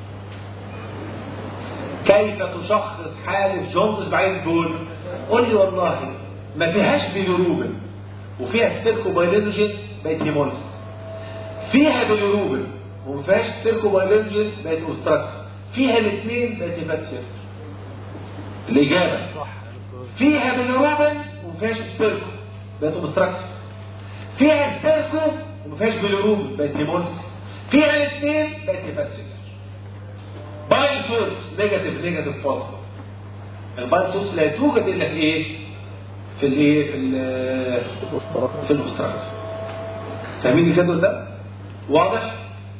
كيف تشخص حالة جوندس بعينة بول؟ قول لي والله ما فيهاش بيليروبين وفيها ستيركوبايلينوجين بقت هيموليسيس. فيها بيليروبين وما فيهاش ستيركوبايلينوجين بقت اوستراكت. فيها الاثنين بقت هيباتوسيلر. الإجابة فيها بيليروبين وما فيهاش ستيركو بقت اوستراكت. فيها ستيركو وما فيهاش بيليروبين بقت هيموليسيس. فيها الاثنين بقت هيباتوسيلر. بايل سورس نيجاتيف بوزيتيف. البايل سورس لا توجد الا في ايه؟ في الايه؟ في الاوستراكت. فاهمين الجدول ده؟ واضح؟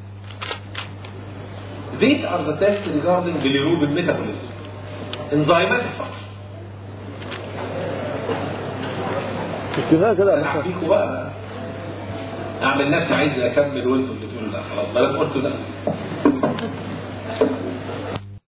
These are the tests regarding bilirubin metabolism. enzymatic function. كده كده انا هعبيكوا بقى. اعمل نفسي عايز اكمل وانتوا اللي تقولوا لا خلاص بلاش قلت لا.